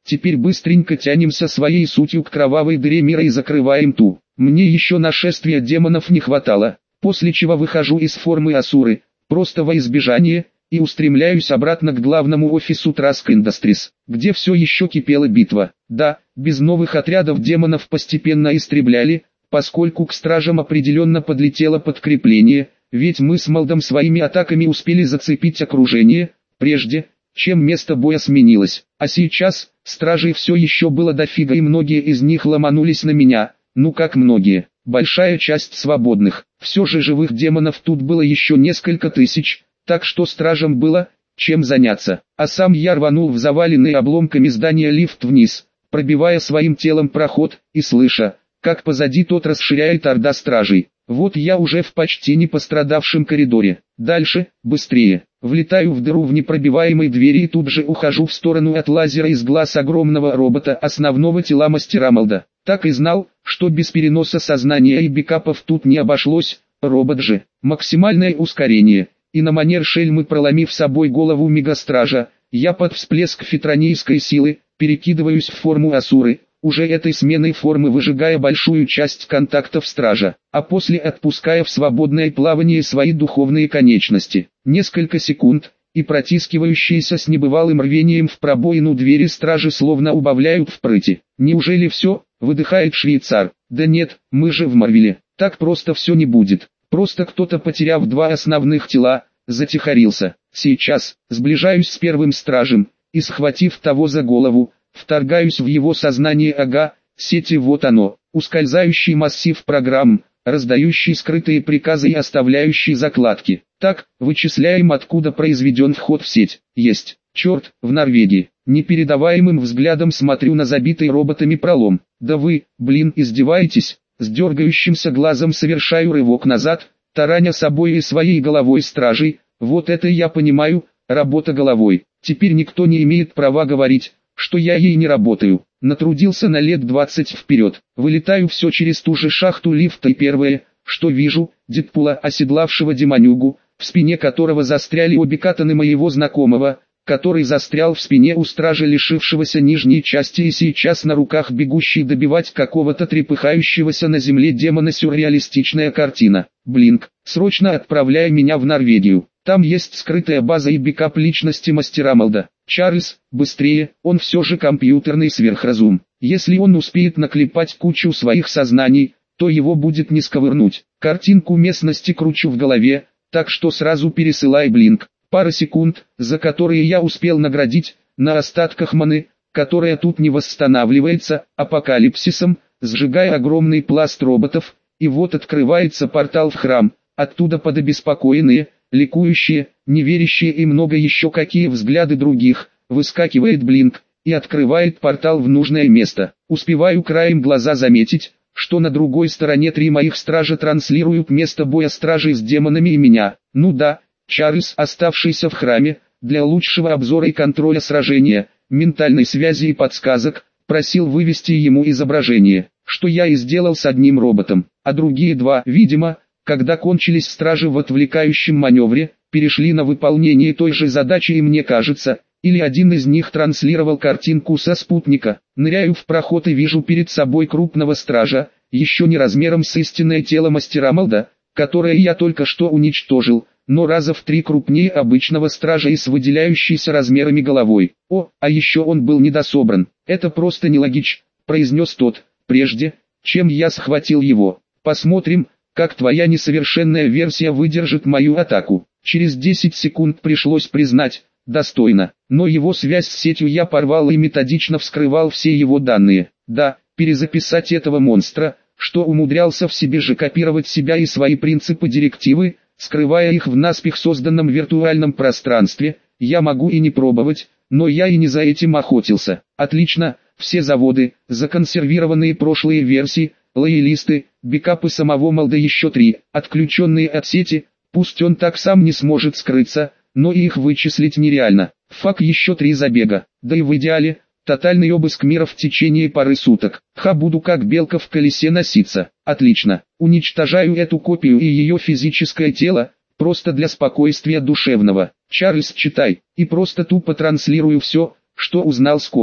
Теперь быстренько тянемся своей сутью к кровавой дыре мира и закрываем ту. Мне еще нашествия демонов не хватало, после чего выхожу из формы Асуры, просто во избежание, и устремляюсь обратно к главному офису Trask Industries, где все еще кипела битва. Да, без новых отрядов демонов постепенно истребляли, поскольку к стражам определенно подлетело подкрепление, ведь мы с Малдом своими атаками успели зацепить окружение, прежде чем место боя сменилось. А сейчас, стражей все еще было дофига, и многие из них ломанулись на меня, ну как многие, большая часть свободных. Все же живых демонов тут было еще несколько тысяч, так что стражам было чем заняться. А сам я рванул в заваленный обломками здания лифт вниз, пробивая своим телом проход, и слыша, как позади тот расширяет орда стражей. Вот я уже в почти не пострадавшем коридоре. Дальше, быстрее. Влетаю в дыру в непробиваемой двери и тут же ухожу в сторону от лазера из глаз огромного робота, основного тела мастера Малда. Так и знал, что без переноса сознания и бэкапов тут не обошлось, робот же. Максимальное ускорение. И на манер шельмы, проломив собой голову мегастража, я под всплеск фитронийской силы перекидываюсь в форму Асуры, уже этой сменой формы выжигая большую часть контактов стража, а после отпуская в свободное плавание свои духовные конечности. Несколько секунд, и протискивающиеся с небывалым рвением в пробоину двери стражи словно убавляют в прыти. «Неужели все?» — выдыхает швейцар. «Да нет, мы же в Марвеле, так просто все не будет. Просто кто-то, потеряв два основных тела, затихарился. Сейчас, сближаюсь с первым стражем, и схватив того за голову, вторгаюсь в его сознание. Ага, сети, вот оно, ускользающий массив программ, раздающий скрытые приказы и оставляющий закладки. Так, вычисляем, откуда произведен вход в сеть. Есть. Черт, в Норвегии. Непередаваемым взглядом смотрю на забитый роботами пролом. Да вы, блин, издеваетесь? С дергающимся глазом совершаю рывок назад, тараня собой и своей головой стражей. Вот это я понимаю, работа головой. Теперь никто не имеет права говорить, что я ей не работаю. Натрудился на лет двадцать вперед. Вылетаю все через ту же шахту лифта, и первое, что вижу, Дэдпула, оседлавшего демонюгу, в спине которого застряли обе катаны моего знакомого, который застрял в спине у стража, лишившегося нижней части и сейчас на руках бегущий добивать какого-то трепыхающегося на земле демона. Сюрреалистичная картина. Блинк, срочно отправляй меня в Норвегию. Там есть скрытая база и бэкап личности мастера Малда. Чарльз, быстрее, он все же компьютерный сверхразум. Если он успеет наклепать кучу своих сознаний, то его будет не сковырнуть. Картинку местности кручу в голове, так что сразу пересылай блинк. Пара секунд, за которые я успел наградить, на остатках маны, которая тут не восстанавливается, апокалипсисом, сжигая огромный пласт роботов, и вот открывается портал в храм, оттуда под обеспокоенные, ликующие, неверящие и много еще какие взгляды других, выскакивает блинк, и открывает портал в нужное место. Успеваю краем глаза заметить, что на другой стороне три моих стража транслируют место боя стражей с демонами и меня. Ну да, Чарльз, оставшийся в храме, для лучшего обзора и контроля сражения, ментальной связи и подсказок, просил вывести ему изображение, что я и сделал с одним роботом, а другие два, видимо, когда кончились стражи в отвлекающем маневре, перешли на выполнение той же задачи, и мне кажется, или один из них транслировал картинку со спутника. Ныряю в проход и вижу перед собой крупного стража, еще не размером с истинное тело мастера Малда, которое я только что уничтожил, но раза в три крупнее обычного стража и с выделяющейся размерами головой. О, а еще он был недособран. Это просто нелогично, произнес тот, прежде, чем я схватил его. Посмотрим, как твоя несовершенная версия выдержит мою атаку. Через десять секунд пришлось признать, достойно, но его связь с сетью я порвал и методично вскрывал все его данные. Да, перезаписать этого монстра, что умудрялся в себе же копировать себя и свои принципы директивы, скрывая их в наспех созданном виртуальном пространстве, я могу и не пробовать, но я и не за этим охотился. Отлично, все заводы, законсервированные прошлые версии, лоялисты, бэкапы самого Малда еще три, отключенные от сети, пусть он так сам не сможет скрыться, но и их вычислить нереально. Фак, еще три забега, да и в идеале, тотальный обыск мира в течение пары суток. Ха, буду как белка в колесе носиться. Отлично, уничтожаю эту копию и ее физическое тело, просто для спокойствия душевного. Чарльз, читай, и просто тупо транслирую все, что узнал скопом.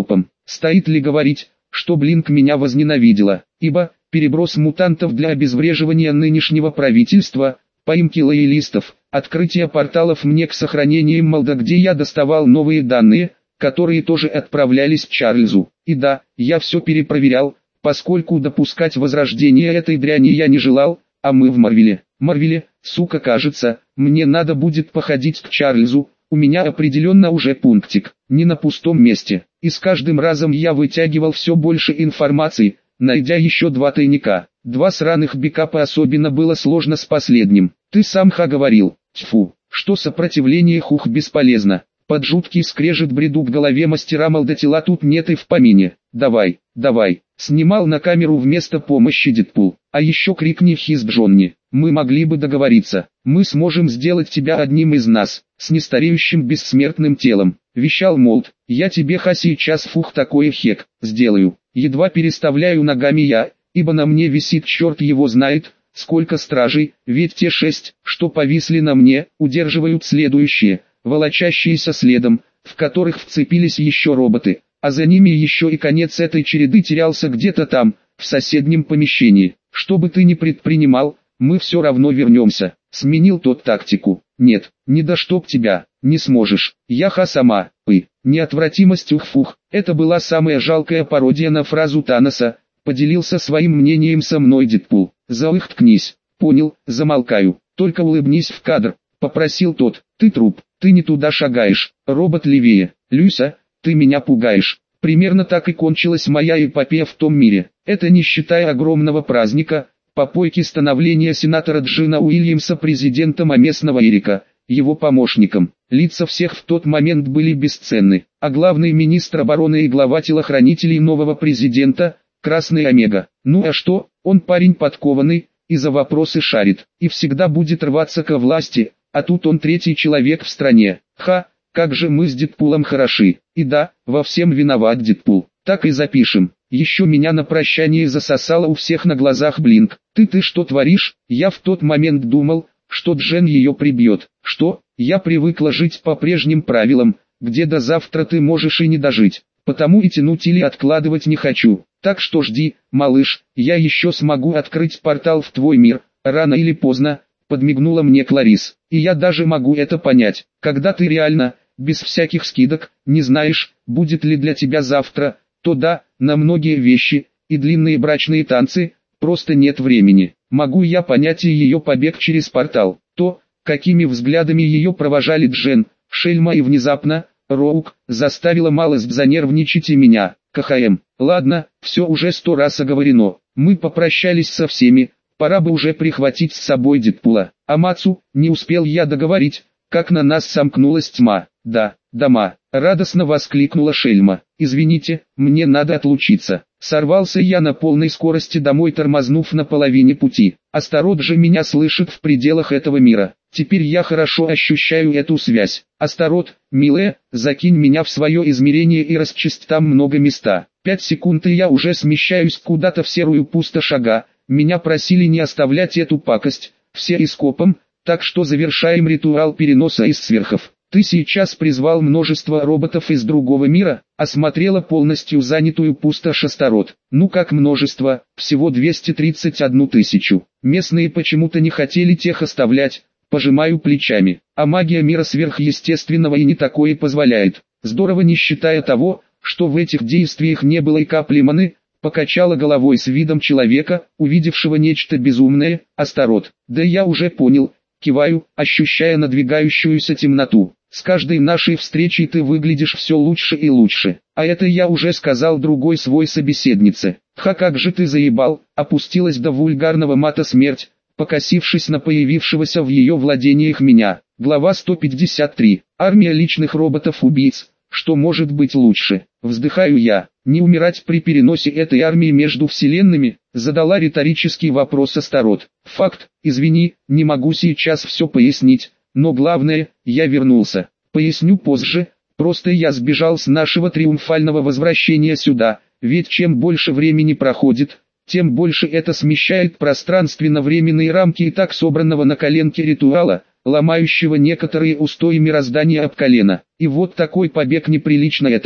Стоит ли говорить, что Блинк меня возненавидела, ибо переброс мутантов для обезвреживания нынешнего правительства, поимки лоялистов, открытие порталов мне к сохранению Молда, где я доставал новые данные, которые тоже отправлялись Чарльзу. И да, я все перепроверял, поскольку допускать возрождение этой дряни я не желал, а мы в Марвеле. Марвеле, сука, кажется, мне надо будет походить к Чарльзу, у меня определенно уже пунктик, не на пустом месте. И с каждым разом я вытягивал все больше информации, найдя еще два тайника. Два сраных бекапа, особенно было сложно с последним. Ты сам ха говорил, тьфу, что сопротивление хух бесполезно. Под жуткий скрежет бреду в голове мастера молдотела тут нет и в помине. Давай, давай, снимал на камеру вместо помощи Дэдпул. А еще крикни Хиз Джонни, мы могли бы договориться. Мы сможем сделать тебя одним из нас, с нестареющим бессмертным телом. Вещал Молд, я тебе ха сейчас фух такое хек, сделаю. Едва переставляю ногами я, ибо на мне висит черт его знает, сколько стражей, ведь те шесть, что повисли на мне, удерживают следующие, волочащиеся следом, в которых вцепились еще роботы, а за ними еще и конец этой череды терялся где-то там, в соседнем помещении. Что бы ты ни предпринимал, мы все равно вернемся. Сменил тот тактику. Нет, не да чтоб тебя, не сможешь. Я ха сама, и, неотвратимость ух-фух. Это была самая жалкая пародия на фразу Таноса, поделился своим мнением со мной Дэдпул. Заых ткнись, понял, замолкаю, только улыбнись в кадр, попросил тот. Ты труп, ты не туда шагаешь, робот левее. Люся, ты меня пугаешь. Примерно так и кончилась моя эпопея в том мире. Это не считая огромного праздника, попойки становления сенатора Джина Уильямса президентом, а местного Эрика, его помощником. Лица всех в тот момент были бесценны, а главный министр обороны и глава телохранителей нового президента, Красный Омега. Ну а что, он парень подкованный, и за вопросы шарит, и всегда будет рваться ко власти, а тут он третий человек в стране. Ха, как же мы с Дэдпулом хороши. И да, во всем виноват Дэдпул. Так и запишем. Еще меня на прощание засосало у всех на глазах Блинк. Ты-ты что творишь? Я в тот момент думал, что Джен ее прибьет. Что? Я привыкла жить по прежним правилам, где до завтра ты можешь и не дожить. Потому и тянуть или откладывать не хочу. Так что жди, малыш, я еще смогу открыть портал в твой мир, рано или поздно, подмигнула мне Кларис. И я даже могу это понять, когда ты реально, без всяких скидок, не знаешь, будет ли для тебя завтра, то да, на многие вещи, и длинные брачные танцы, просто нет времени. Могу я понять и ее побег через портал, то, какими взглядами ее провожали Джен, Шельма и внезапно, Роук, заставила малость занервничать и меня. КХМ, ладно, все уже сто раз оговорено, мы попрощались со всеми, пора бы уже прихватить с собой Дэдпула. Амацу, не успел я договорить, как на нас сомкнулась тьма. Да, дома, радостно воскликнула Шельма. Извините, мне надо отлучиться. Сорвался я на полной скорости домой, тормознув на половине пути. Астарот же меня слышит в пределах этого мира. Теперь я хорошо ощущаю эту связь. Астарот, милая, закинь меня в свое измерение и расчисть там много места. Пять секунд и я уже смещаюсь куда-то в серую пустошь. Ага, меня просили не оставлять эту пакость, все ископом, так что завершаем ритуал переноса из сверхов. Ты сейчас призвал множество роботов из другого мира, осмотрела полностью занятую пустошь Астарот. Ну как множество, всего двести тридцать одну тысячу. Местные почему-то не хотели тех оставлять, пожимаю плечами. А магия мира сверхъестественного и не такое позволяет. Здорово, не считая того, что в этих действиях не было и капли маны, покачала головой с видом человека, увидевшего нечто безумное. Астарот, да я уже понял, киваю, ощущая надвигающуюся темноту. С каждой нашей встречей ты выглядишь все лучше и лучше. А это я уже сказал другой свой собеседнице. Ха, как же ты заебал, опустилась до вульгарного мата смерть, покосившись на появившегося в ее владениях меня. Глава сто пятьдесят три. Армия личных роботов-убийц. Что может быть лучше? Вздыхаю я. Не умирать при переносе этой армии между вселенными? Задала риторический вопрос Астарот. Факт, извини, не могу сейчас все пояснить. Но главное, я вернулся. Поясню позже, просто я сбежал с нашего триумфального возвращения сюда, ведь чем больше времени проходит, тем больше это смещает пространственно-временные рамки и так собранного на коленке ритуала, ломающего некоторые устои мироздания об колено. И вот такой побег неприлично это,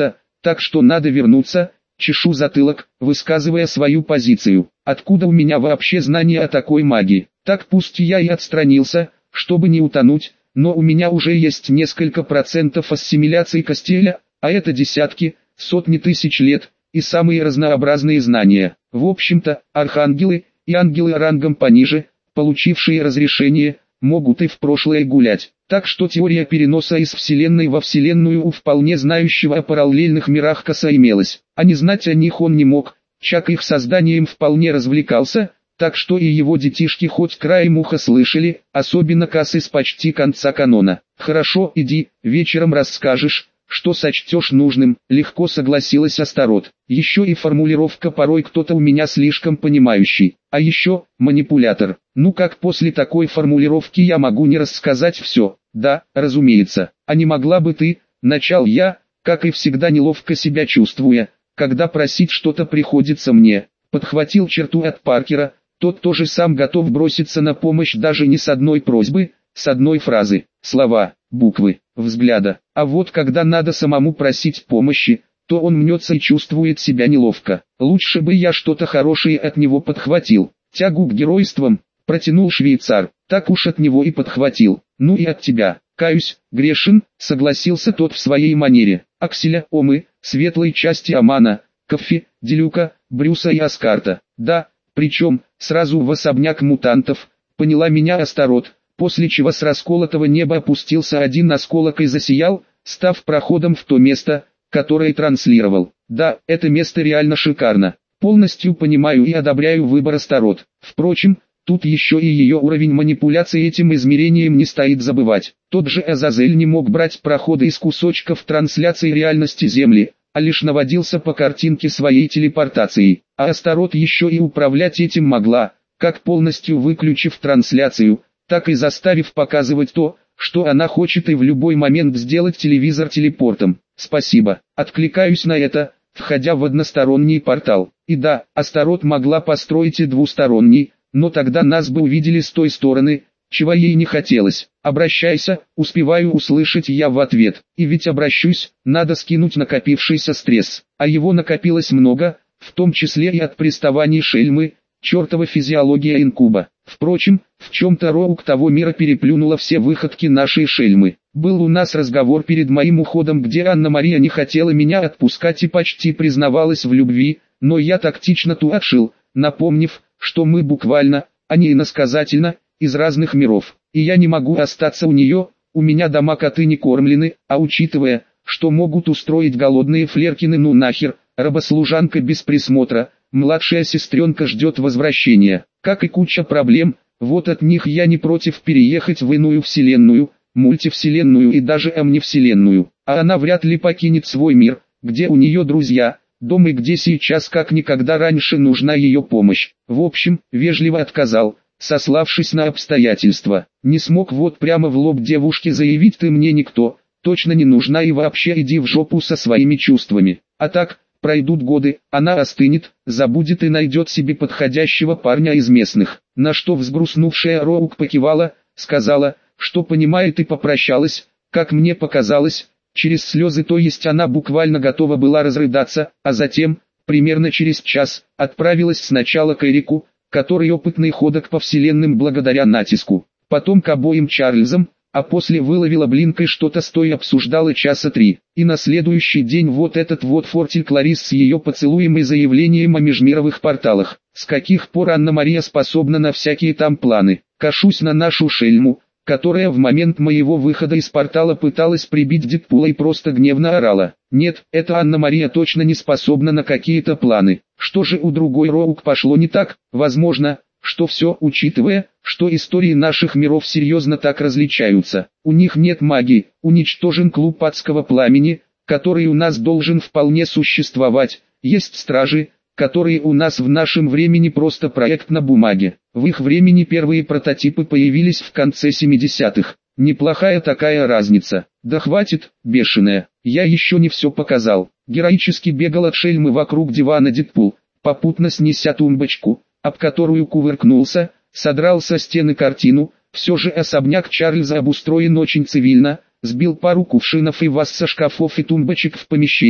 так что надо вернуться. Чешу затылок, высказывая свою позицию. Откуда у меня вообще знания о такой магии? Так пусть я и отстранился, чтобы не утонуть, но у меня уже есть несколько процентов ассимиляции Костеля, а это десятки, сотни тысяч лет, и самые разнообразные знания. В общем-то, архангелы и ангелы рангом пониже, получившие разрешение, могут и в прошлое гулять. Так что теория переноса из Вселенной во Вселенную у вполне знающего о параллельных мирах Каса имелась, а не знать о них он не мог. Чак их созданием вполне развлекался, так что и его детишки хоть краем уха слышали, особенно Касы с почти конца канона. «Хорошо, иди, вечером расскажешь, что сочтешь нужным», — легко согласилась Астарот. Еще и формулировка порой кто-то у меня слишком понимающий. А еще, манипулятор. Ну как после такой формулировки я могу не рассказать все? Да, разумеется. А не могла бы ты, начал я, как и всегда неловко себя чувствуя, когда просить что-то приходится мне. Подхватил черту от Паркера, тот тоже сам готов броситься на помощь даже не с одной просьбы, с одной фразы, слова, буквы, взгляда. А вот когда надо самому просить помощи, то он мнется и чувствует себя неловко. Лучше бы я что-то хорошее от него подхватил. Тягу к геройствам, протянул швейцар, так уж от него и подхватил. Ну и от тебя. Каюсь, грешен, согласился тот в своей манере. Акселя, Омы, светлой части Амана, Кофе, Делюка, Брюса и Аскарта. Да, причем, сразу в особняк мутантов, поняла меня Астарот, после чего с расколотого неба опустился один осколок и засиял, став проходом в то место, которое транслировал. Да, это место реально шикарно. Полностью понимаю и одобряю выбор Астарот. Впрочем, тут еще и ее уровень манипуляции этим измерением не стоит забывать. Тот же Азазель не мог брать проходы из кусочков трансляции реальности Земли, а лишь наводился по картинке своей телепортацией. А Астарот еще и управлять этим могла, как полностью выключив трансляцию, так и заставив показывать то, что она хочет, и в любой момент сделать телевизор телепортом. Спасибо. Откликаюсь на это, входя в односторонний портал. И да, Астарот могла построить и двусторонний, но тогда нас бы увидели с той стороны, чего ей не хотелось. «Обращайся», успеваю услышать я в ответ. И ведь обращусь, надо скинуть накопившийся стресс. А его накопилось много, в том числе и от приставаний Шельмы, чертова физиология инкуба. Впрочем, в чем-то Роук того мира переплюнула все выходки нашей Шельмы. Был у нас разговор перед моим уходом, где Анна-Мария не хотела меня отпускать и почти признавалась в любви, но я тактично ту отшил, напомнив, что мы буквально, а не иносказательно, из разных миров. И я не могу остаться у нее, у меня дома коты не кормлены, а учитывая, что могут устроить голодные Флеркины, ну нахер, рабослужанка без присмотра, младшая сестренка ждет возвращения, как и куча проблем, вот от них я не против переехать в иную вселенную, мультивселенную и даже амнивселенную, а она вряд ли покинет свой мир, где у нее друзья, дом и где сейчас как никогда раньше нужна ее помощь. В общем, вежливо отказал, сославшись на обстоятельства. Не смог вот прямо в лоб девушке заявить: ты мне никто, точно не нужна и вообще иди в жопу со своими чувствами. А так, пройдут годы, она остынет, забудет и найдет себе подходящего парня из местных. На что взгрустнувшая Роук покивала, сказала, что понимает, и попрощалась, как мне показалось, через слезы, то есть она буквально готова была разрыдаться, а затем, примерно через час, отправилась сначала к Эрику, который опытный ходок по вселенным благодаря натиску, потом к обоим Чарльзам, а после выловила Блинк и что-то с той обсуждала часа три. И на следующий день вот этот вот фортель Кларис с ее поцелуем и заявлением о межмировых порталах. С каких пор Анна-Мария способна на всякие там планы? Кашусь на нашу Шельму, которая в момент моего выхода из портала пыталась прибить Дэдпула и просто гневно орала. Нет, эта Анна-Мария точно не способна на какие-то планы. Что же у другой Роук пошло не так? Возможно, что все, учитывая, что истории наших миров серьезно так различаются. У них нет магии, уничтожен клуб адского пламени, который у нас должен вполне существовать, есть стражи, которые у нас в нашем времени просто проект на бумаге. В их времени первые прототипы появились в конце семидесятых. Неплохая такая разница. Да хватит, бешеная, я еще не все показал. Героически бегал от Шельмы вокруг дивана Дэдпул, попутно снеся тумбочку, об которую кувыркнулся, содрал со стены картину. Все же особняк Чарльза обустроен очень цивильно, сбил пару кувшинов и ваз со шкафов и тумбочек в помещении,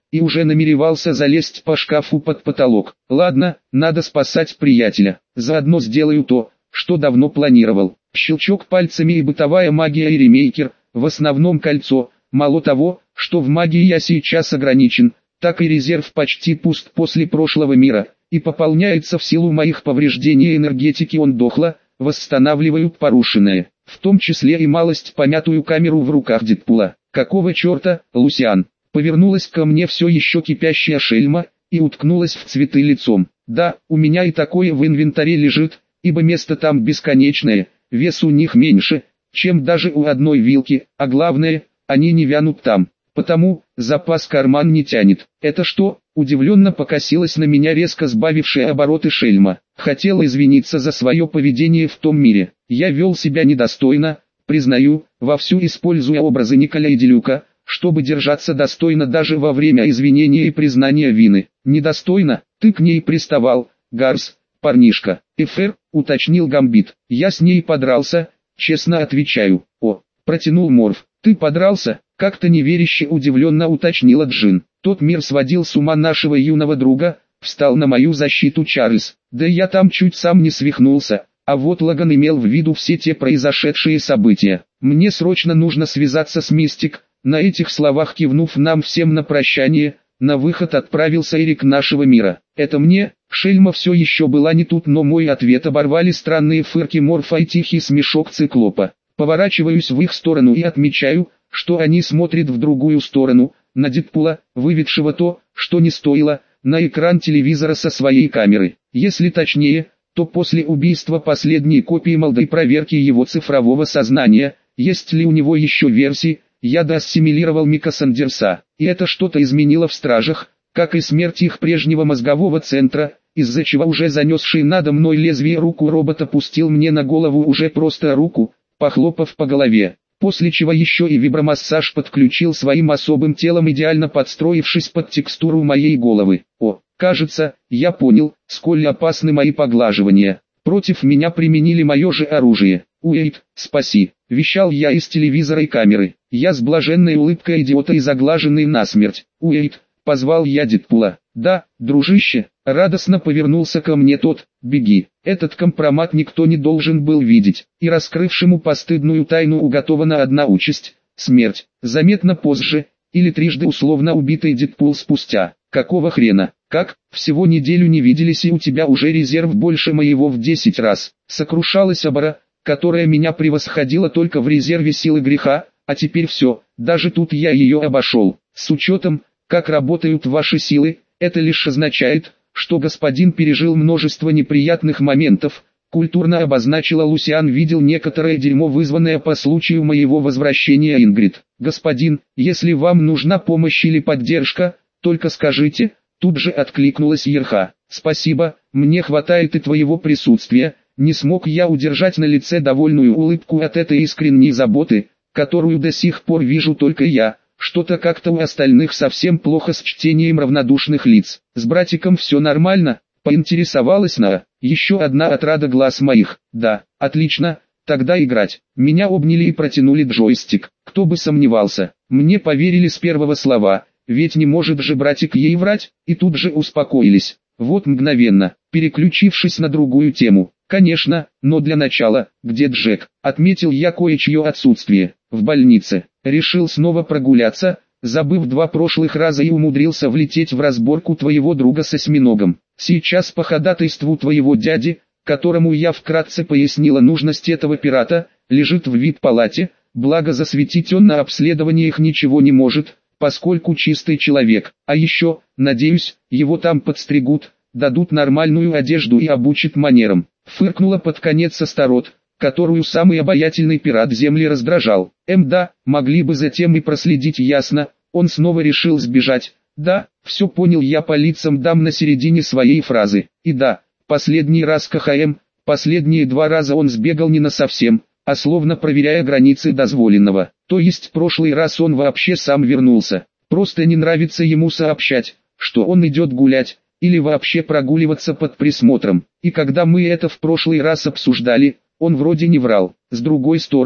и уже намеревался залезть по шкафу под потолок. Ладно, надо спасать приятеля, заодно сделаю то, что давно планировал. Щелчок пальцами и бытовая магия и ремейкер, в основном кольцо. Мало того, что в магии я сейчас ограничен, так и резерв почти пуст после прошлого мира, и пополняется в силу моих повреждений энергетики он дохло, восстанавливают порушенное, в том числе и малость помятую камеру в руках Дэдпула. Какого черта, Лусиан? Повернулась ко мне все еще кипящая шельма, и уткнулась в цветы лицом. Да, у меня и такое в инвентаре лежит, ибо место там бесконечное, вес у них меньше, чем даже у одной вилки, а главное, они не вянут там, потому запас карман не тянет. Это что? Удивленно покосилась на меня резко сбавившая обороты шельма. Хотела извиниться за свое поведение в том мире. Я вел себя недостойно, признаю, вовсю используя образы Николя и Делюка, чтобы держаться достойно даже во время извинения и признания вины. Недостойно? Ты к ней приставал, Гарс, парнишка. Эфер, уточнил Гамбит. Я с ней подрался, честно отвечаю. О, протянул Морф. Ты подрался? Как-то неверяще удивленно уточнила Джин. Тот мир сводил с ума нашего юного друга, встал на мою защиту Чарльз. Да я там чуть сам не свихнулся, а вот Лаган имел в виду все те произошедшие события. Мне срочно нужно связаться с Мистик. На этих словах кивнув нам всем на прощание, на выход отправился Эрик нашего мира. Это мне? Шельма все еще была не тут, но мой ответ оборвали странные фырки Морфа и тихий смешок Циклопа. Поворачиваюсь в их сторону и отмечаю, что они смотрят в другую сторону, на Дэдпула, выведшего то, что не стоило, на экран телевизора со своей камеры. Если точнее, то после убийства последней копии Молда и проверки его цифрового сознания, есть ли у него еще версии, я доассимилировал Мика Сандерса, и это что-то изменило в стражах, как и смерть их прежнего мозгового центра, из-за чего уже занесший надо мной лезвие руку робота пустил мне на голову уже просто руку, похлопав по голове, после чего еще и вибромассаж подключил своим особым телом, идеально подстроившись под текстуру моей головы. О, кажется, я понял, сколь опасны мои поглаживания. Против меня применили мое же оружие. «Уэйт, спаси!» – вещал я из телевизора и камеры. Я с блаженной улыбкой идиота и заглаженный насмерть. «Уэйт!» – позвал я Дэдпула. «Да, дружище!» – радостно повернулся ко мне тот. «Беги!» Этот компромат никто не должен был видеть, и раскрывшему постыдную тайну уготована одна участь – смерть. Заметно позже, или трижды условно убитый Дэдпул спустя. Какого хрена? Как? Всего неделю не виделись, и у тебя уже резерв больше моего в десять раз. Сокрушалась Абара, которая меня превосходила только в резерве силы греха, а теперь все, даже тут я ее обошел. С учетом, как работают ваши силы, это лишь означает, что господин пережил множество неприятных моментов. Культурно обозначила Лусиан, видел некоторое дерьмо, вызванное по случаю моего возвращения Ингрид. Господин, если вам нужна помощь или поддержка, только скажите. Тут же откликнулась Ерха. Спасибо, мне хватает и твоего присутствия. Не смог я удержать на лице довольную улыбку от этой искренней заботы, которую до сих пор вижу только я. Что-то как-то у остальных совсем плохо с чтением равнодушных лиц. С братиком все нормально? Поинтересовалась Наа. Еще одна отрада глаз моих. Да, отлично, тогда играть. Меня обняли и протянули джойстик. Кто бы сомневался. Мне поверили с первого слова. Ведь не может же братик ей врать, и тут же успокоились. Вот мгновенно, переключившись на другую тему. Конечно, но для начала, где Джек? Отметил я кое-чье отсутствие. В больнице. Решил снова прогуляться, забыв два прошлых раза, и умудрился влететь в разборку твоего друга с осьминогом. Сейчас по ходатайству твоего дяди, которому я вкратце пояснила нужность этого пирата, лежит в вип-палате, благо засветить он на обследованиях ничего не может, поскольку чистый человек. А еще, надеюсь, его там подстригут, дадут нормальную одежду и обучат манерам. Фыркнула под конец Астарот, которую самый обаятельный пират Земли раздражал. Эм да, могли бы затем и проследить, ясно, он снова решил сбежать. Да, все понял я по лицам дам на середине своей фразы. И да, последний раз КХМ, последние два раза он сбегал не насовсем, а словно проверяя границы дозволенного. То есть прошлый раз он вообще сам вернулся. Просто не нравится ему сообщать, что он идет гулять, или вообще прогуливаться под присмотром. И когда мы это в прошлый раз обсуждали, он вроде не врал. С другой стороны,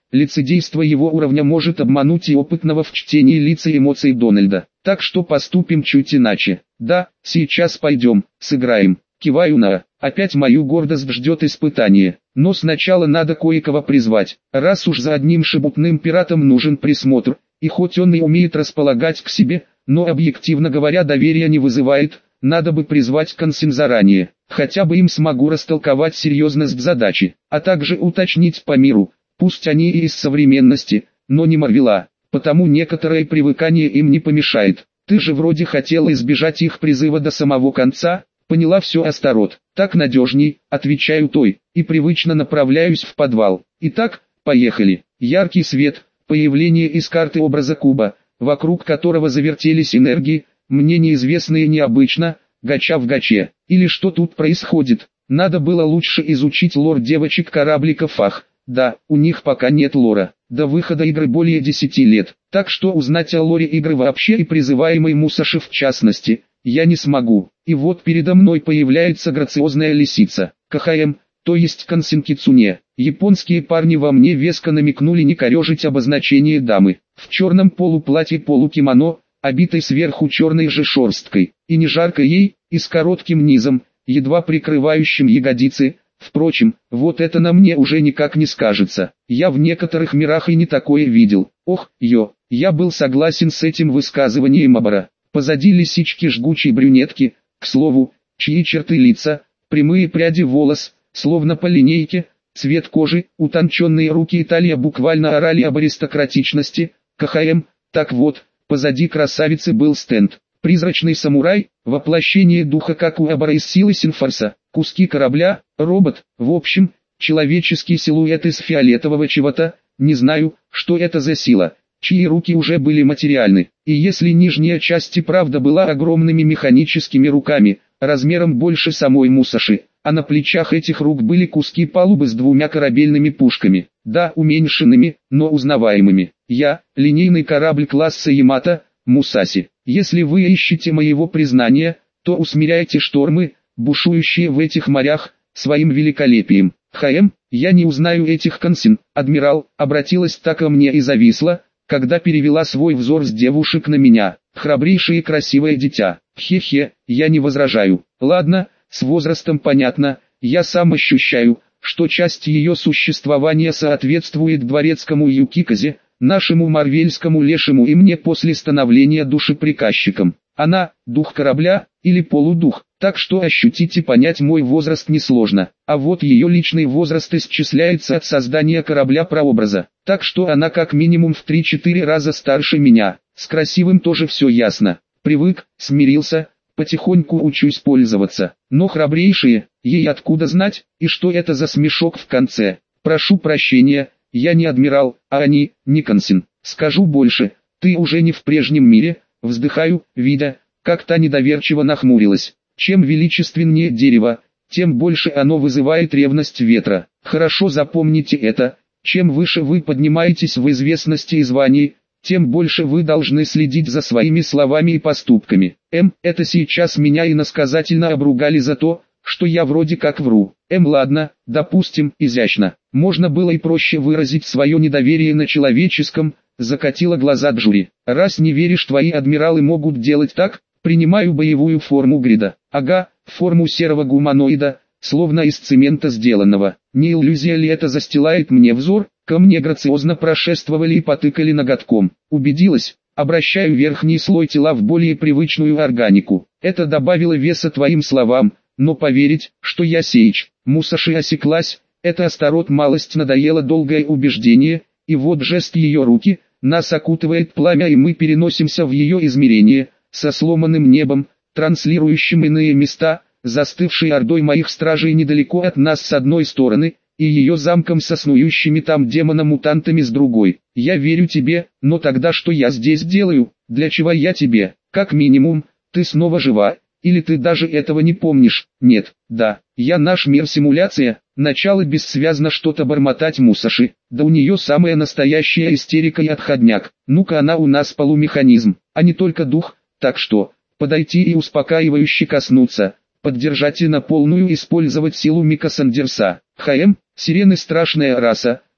лицедейство его уровня может обмануть и опытного в чтении лиц и эмоций Дональда. Так что поступим чуть иначе. Да, сейчас пойдем, сыграем. Киваю на, опять мою гордость ждет испытание. Но сначала надо кое-кого призвать. Раз уж за одним шебутным пиратом нужен присмотр, и хоть он и умеет располагать к себе, но объективно говоря доверия не вызывает, надо бы призвать консин заранее. Хотя бы им смогу растолковать серьезность задачи, а также уточнить по миру, пусть они и из современности, но не Марвела, потому некоторое привыкание им не помешает. Ты же вроде хотела избежать их призыва до самого конца, поняла все Астарот. Так надежней, отвечаю той, и привычно направляюсь в подвал. Итак, поехали. Яркий свет, появление из карты образа куба, вокруг которого завертелись энергии, мне неизвестно и необычно, гача в гаче. Или что тут происходит? Надо было лучше изучить лор девочек-корабликов. Ах, да, у них пока нет лора. До выхода игры более десяти лет. Так что узнать о лоре игры вообще и призываемой Мусаши в частности, я не смогу. И вот передо мной появляется грациозная лисица. КХМ, то есть Консин Кицуне. Японские парни во мне веско намекнули не корежить обозначение дамы. В черном полуплатье полукимоно, обитой сверху черной же шерсткой, и не жарко ей, и с коротким низом, едва прикрывающим ягодицы. Впрочем, вот это на мне уже никак не скажется. Я в некоторых мирах и не такое видел. Ох, ё, я был согласен с этим высказыванием Абара. Позади лисички жгучей брюнетки, к слову, чьи черты лица, прямые пряди волос, словно по линейке, цвет кожи, утонченные руки и талия буквально орали об аристократичности. КХМ, так вот, позади красавицы был стенд. Призрачный самурай, воплощение духа как у Абара из силы Синфорса, куски корабля, робот, в общем, человеческий силуэт из фиолетового чего-то, не знаю, что это за сила, чьи руки уже были материальны. И если нижняя часть и правда была огромными механическими руками, размером больше самой Мусаши, а на плечах этих рук были куски палубы с двумя корабельными пушками, да, уменьшенными, но узнаваемыми. Я, линейный корабль класса Ямато, Мусаси. Если вы ищете моего признания, то усмиряйте штормы, бушующие в этих морях, своим великолепием. ХМ, я не узнаю этих консин. Адмирал, обратилась так ко мне и зависла, когда перевела свой взор с девушек на меня. Храбрейшее и красивое дитя. Хе-хе, я не возражаю. Ладно, с возрастом понятно, я сам ощущаю, что часть ее существования соответствует дворецкому Юкиказе, нашему марвельскому лешему и мне после становления душеприказчиком. Она – дух корабля, или полудух, так что ощутить и понять мой возраст несложно. А вот ее личный возраст исчисляется от создания корабля-прообраза, так что она как минимум в три-четыре раза старше меня. С красивым тоже все ясно. Привык, смирился, потихоньку учусь пользоваться. Но храбрейшие, ей откуда знать, и что это за смешок в конце. Прошу прощения, я не адмирал, а они, не консин. Скажу больше, ты уже не в прежнем мире. Вздыхаю, видя, как та недоверчиво нахмурилась. Чем величественнее дерево, тем больше оно вызывает ревность ветра. Хорошо запомните это, чем выше вы поднимаетесь в известности и звании, тем больше вы должны следить за своими словами и поступками. М, это сейчас меня иносказательно обругали за то, что я вроде как вру. М, ладно, допустим, изящно. Можно было и проще выразить свое недоверие на человеческом. Закатила глаза Джури. Раз не веришь, твои адмиралы могут делать так, принимаю боевую форму Грида. Ага, форму серого гуманоида, словно из цемента сделанного. Не иллюзия ли это застилает мне взор? Ко мне грациозно прошествовали и потыкали ноготком. Убедилась, обращаю верхний слой тела в более привычную органику. Это добавило веса твоим словам, но поверить, что я Сейч. Мусаши осеклась, это Астарот малость надоело долгое убеждение, и вот жест ее руки, нас окутывает пламя и мы переносимся в ее измерение, со сломанным небом, транслирующим иные места, застывшей ордой моих стражей недалеко от нас с одной стороны, и ее замком со снующими там демона-мутантами с другой. Я верю тебе, но тогда что я здесь делаю, для чего я тебе? Как минимум, ты снова жива, или ты даже этого не помнишь? Нет, да, я наш мир симуляция. Начало бессвязно что-то бормотать Мусаши, да у нее самая настоящая истерика и отходняк. Ну-ка она у нас полумеханизм, а не только дух, так что, подойти и успокаивающе коснуться, поддержать и на полную использовать силу Мика Сандерса. ХМ, сирены страшная раса,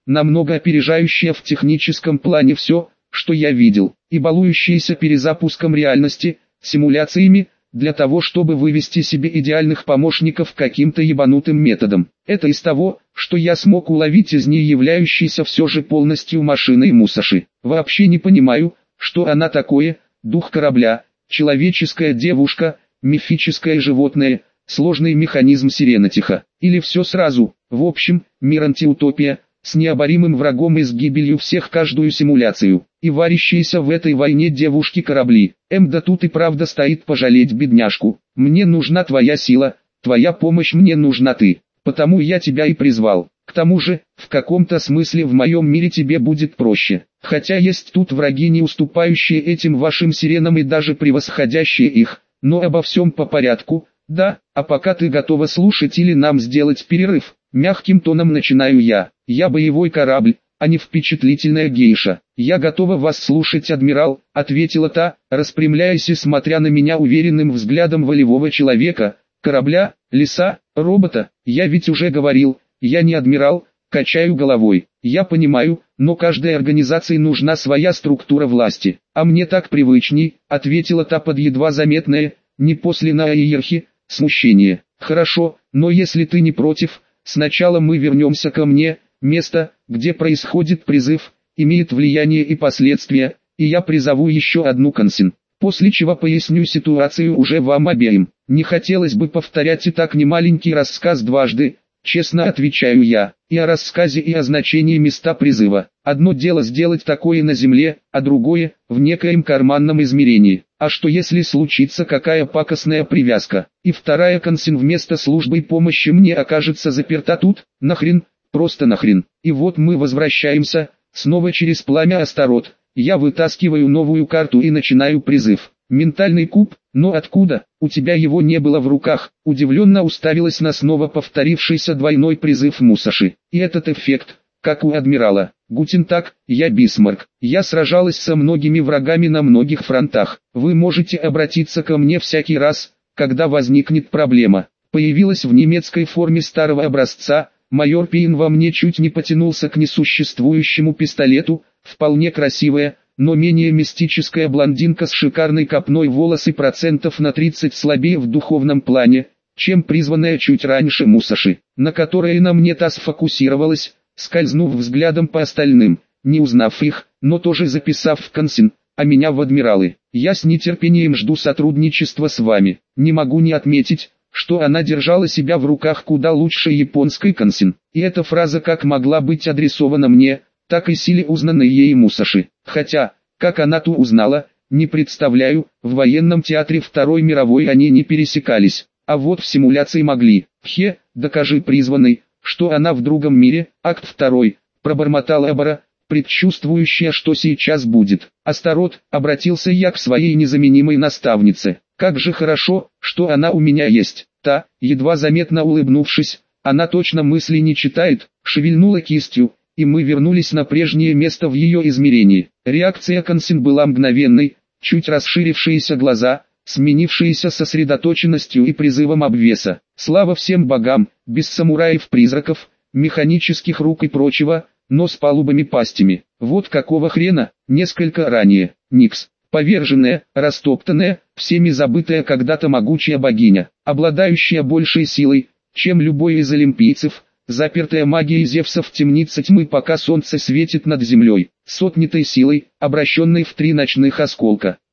намного опережающая в техническом плане все, что я видел, и балующаяся перезапуском реальности, симуляциями, для того чтобы вывести себе идеальных помощников каким-то ебанутым методом. Это из того, что я смог уловить из ней являющейся все же полностью машиной Мусаши. Вообще не понимаю, что она такое, дух корабля, человеческая девушка, мифическое животное, сложный механизм Сиренотиха, или все сразу. В общем, мир антиутопия, с необоримым врагом и с гибелью всех каждую симуляцию, и варящиеся в этой войне девушки-корабли. Эм, да тут и правда стоит пожалеть бедняжку. Мне нужна твоя сила, твоя помощь, мне нужна ты, потому я тебя и призвал. К тому же, в каком-то смысле в моем мире тебе будет проще, хотя есть тут враги, не уступающие этим вашим сиренам и даже превосходящие их, но обо всем по порядку. Да, а пока ты готова слушать или нам сделать перерыв, мягким тоном начинаю я. Я боевой корабль, а не впечатлительная гейша. Я готова вас слушать, адмирал, ответила та, распрямляясь и смотря на меня уверенным взглядом волевого человека, корабля, леса, робота. Я ведь уже говорил, я не адмирал, качаю головой. Я понимаю, но каждой организации нужна своя структура власти. А мне так привычней, ответила та под едва заметное, не после на иерархии, смущение. Хорошо, но если ты не против, сначала мы вернемся ко мне. Место, где происходит призыв, имеет влияние и последствия, и я призову еще одну консин. После чего поясню ситуацию уже вам обеим. Не хотелось бы повторять и так немаленький рассказ дважды, честно отвечаю я, и о рассказе, и о значении места призыва. Одно дело сделать такое на земле, а другое, в некоем карманном измерении. А что если случится какая пакостная привязка, и вторая консин вместо службы помощи мне окажется заперта тут, нахрен? Просто нахрен. И вот мы возвращаемся, снова через пламя Астарот. Я вытаскиваю новую карту и начинаю призыв. Ментальный куб, но откуда? У тебя его не было в руках. Удивленно уставилась на снова повторившийся двойной призыв Мусаши. И этот эффект, как у адмирала. Гутен так, я Бисмарк. Я сражалась со многими врагами на многих фронтах. Вы можете обратиться ко мне всякий раз, когда возникнет проблема. Появилась в немецкой форме старого образца. Майор Пейн во мне чуть не потянулся к несуществующему пистолету, вполне красивая, но менее мистическая блондинка с шикарной копной волос и процентов на тридцать слабее в духовном плане, чем призванная чуть раньше Мусаши, на которой на мне та сфокусировалась, скользнув взглядом по остальным, не узнав их, но тоже записав в консин, а меня в адмиралы. Я с нетерпением жду сотрудничества с вами. Не могу не отметить, что она держала себя в руках куда лучше японской консин. И эта фраза как могла быть адресована мне, так и силе узнанной ей Мусаши. Хотя, как она ту узнала, не представляю, в военном театре Второй мировой они не пересекались. А вот в симуляции могли. Хе, докажи призванный, что она в другом мире. Акт второй, пробормотал Эбора, предчувствующая, что сейчас будет. Астарот, обратился я к своей незаменимой наставнице. Как же хорошо, что она у меня есть. Та, едва заметно улыбнувшись, она точно мысли не читает, шевельнула кистью, и мы вернулись на прежнее место в ее измерении. Реакция консин была мгновенной, чуть расширившиеся глаза, сменившиеся сосредоточенностью и призывом обвеса. Слава всем богам, без самураев-призраков, механических рук и прочего, но с палубами-пастями. Вот какого хрена, несколько ранее, Никс. Поверженная, растоптанная, всеми забытая когда-то могучая богиня, обладающая большей силой, чем любой из олимпийцев, запертая магией Зевса в темнице тьмы, пока солнце светит над землей, с отнятой силой, обращенной в три ночных осколка.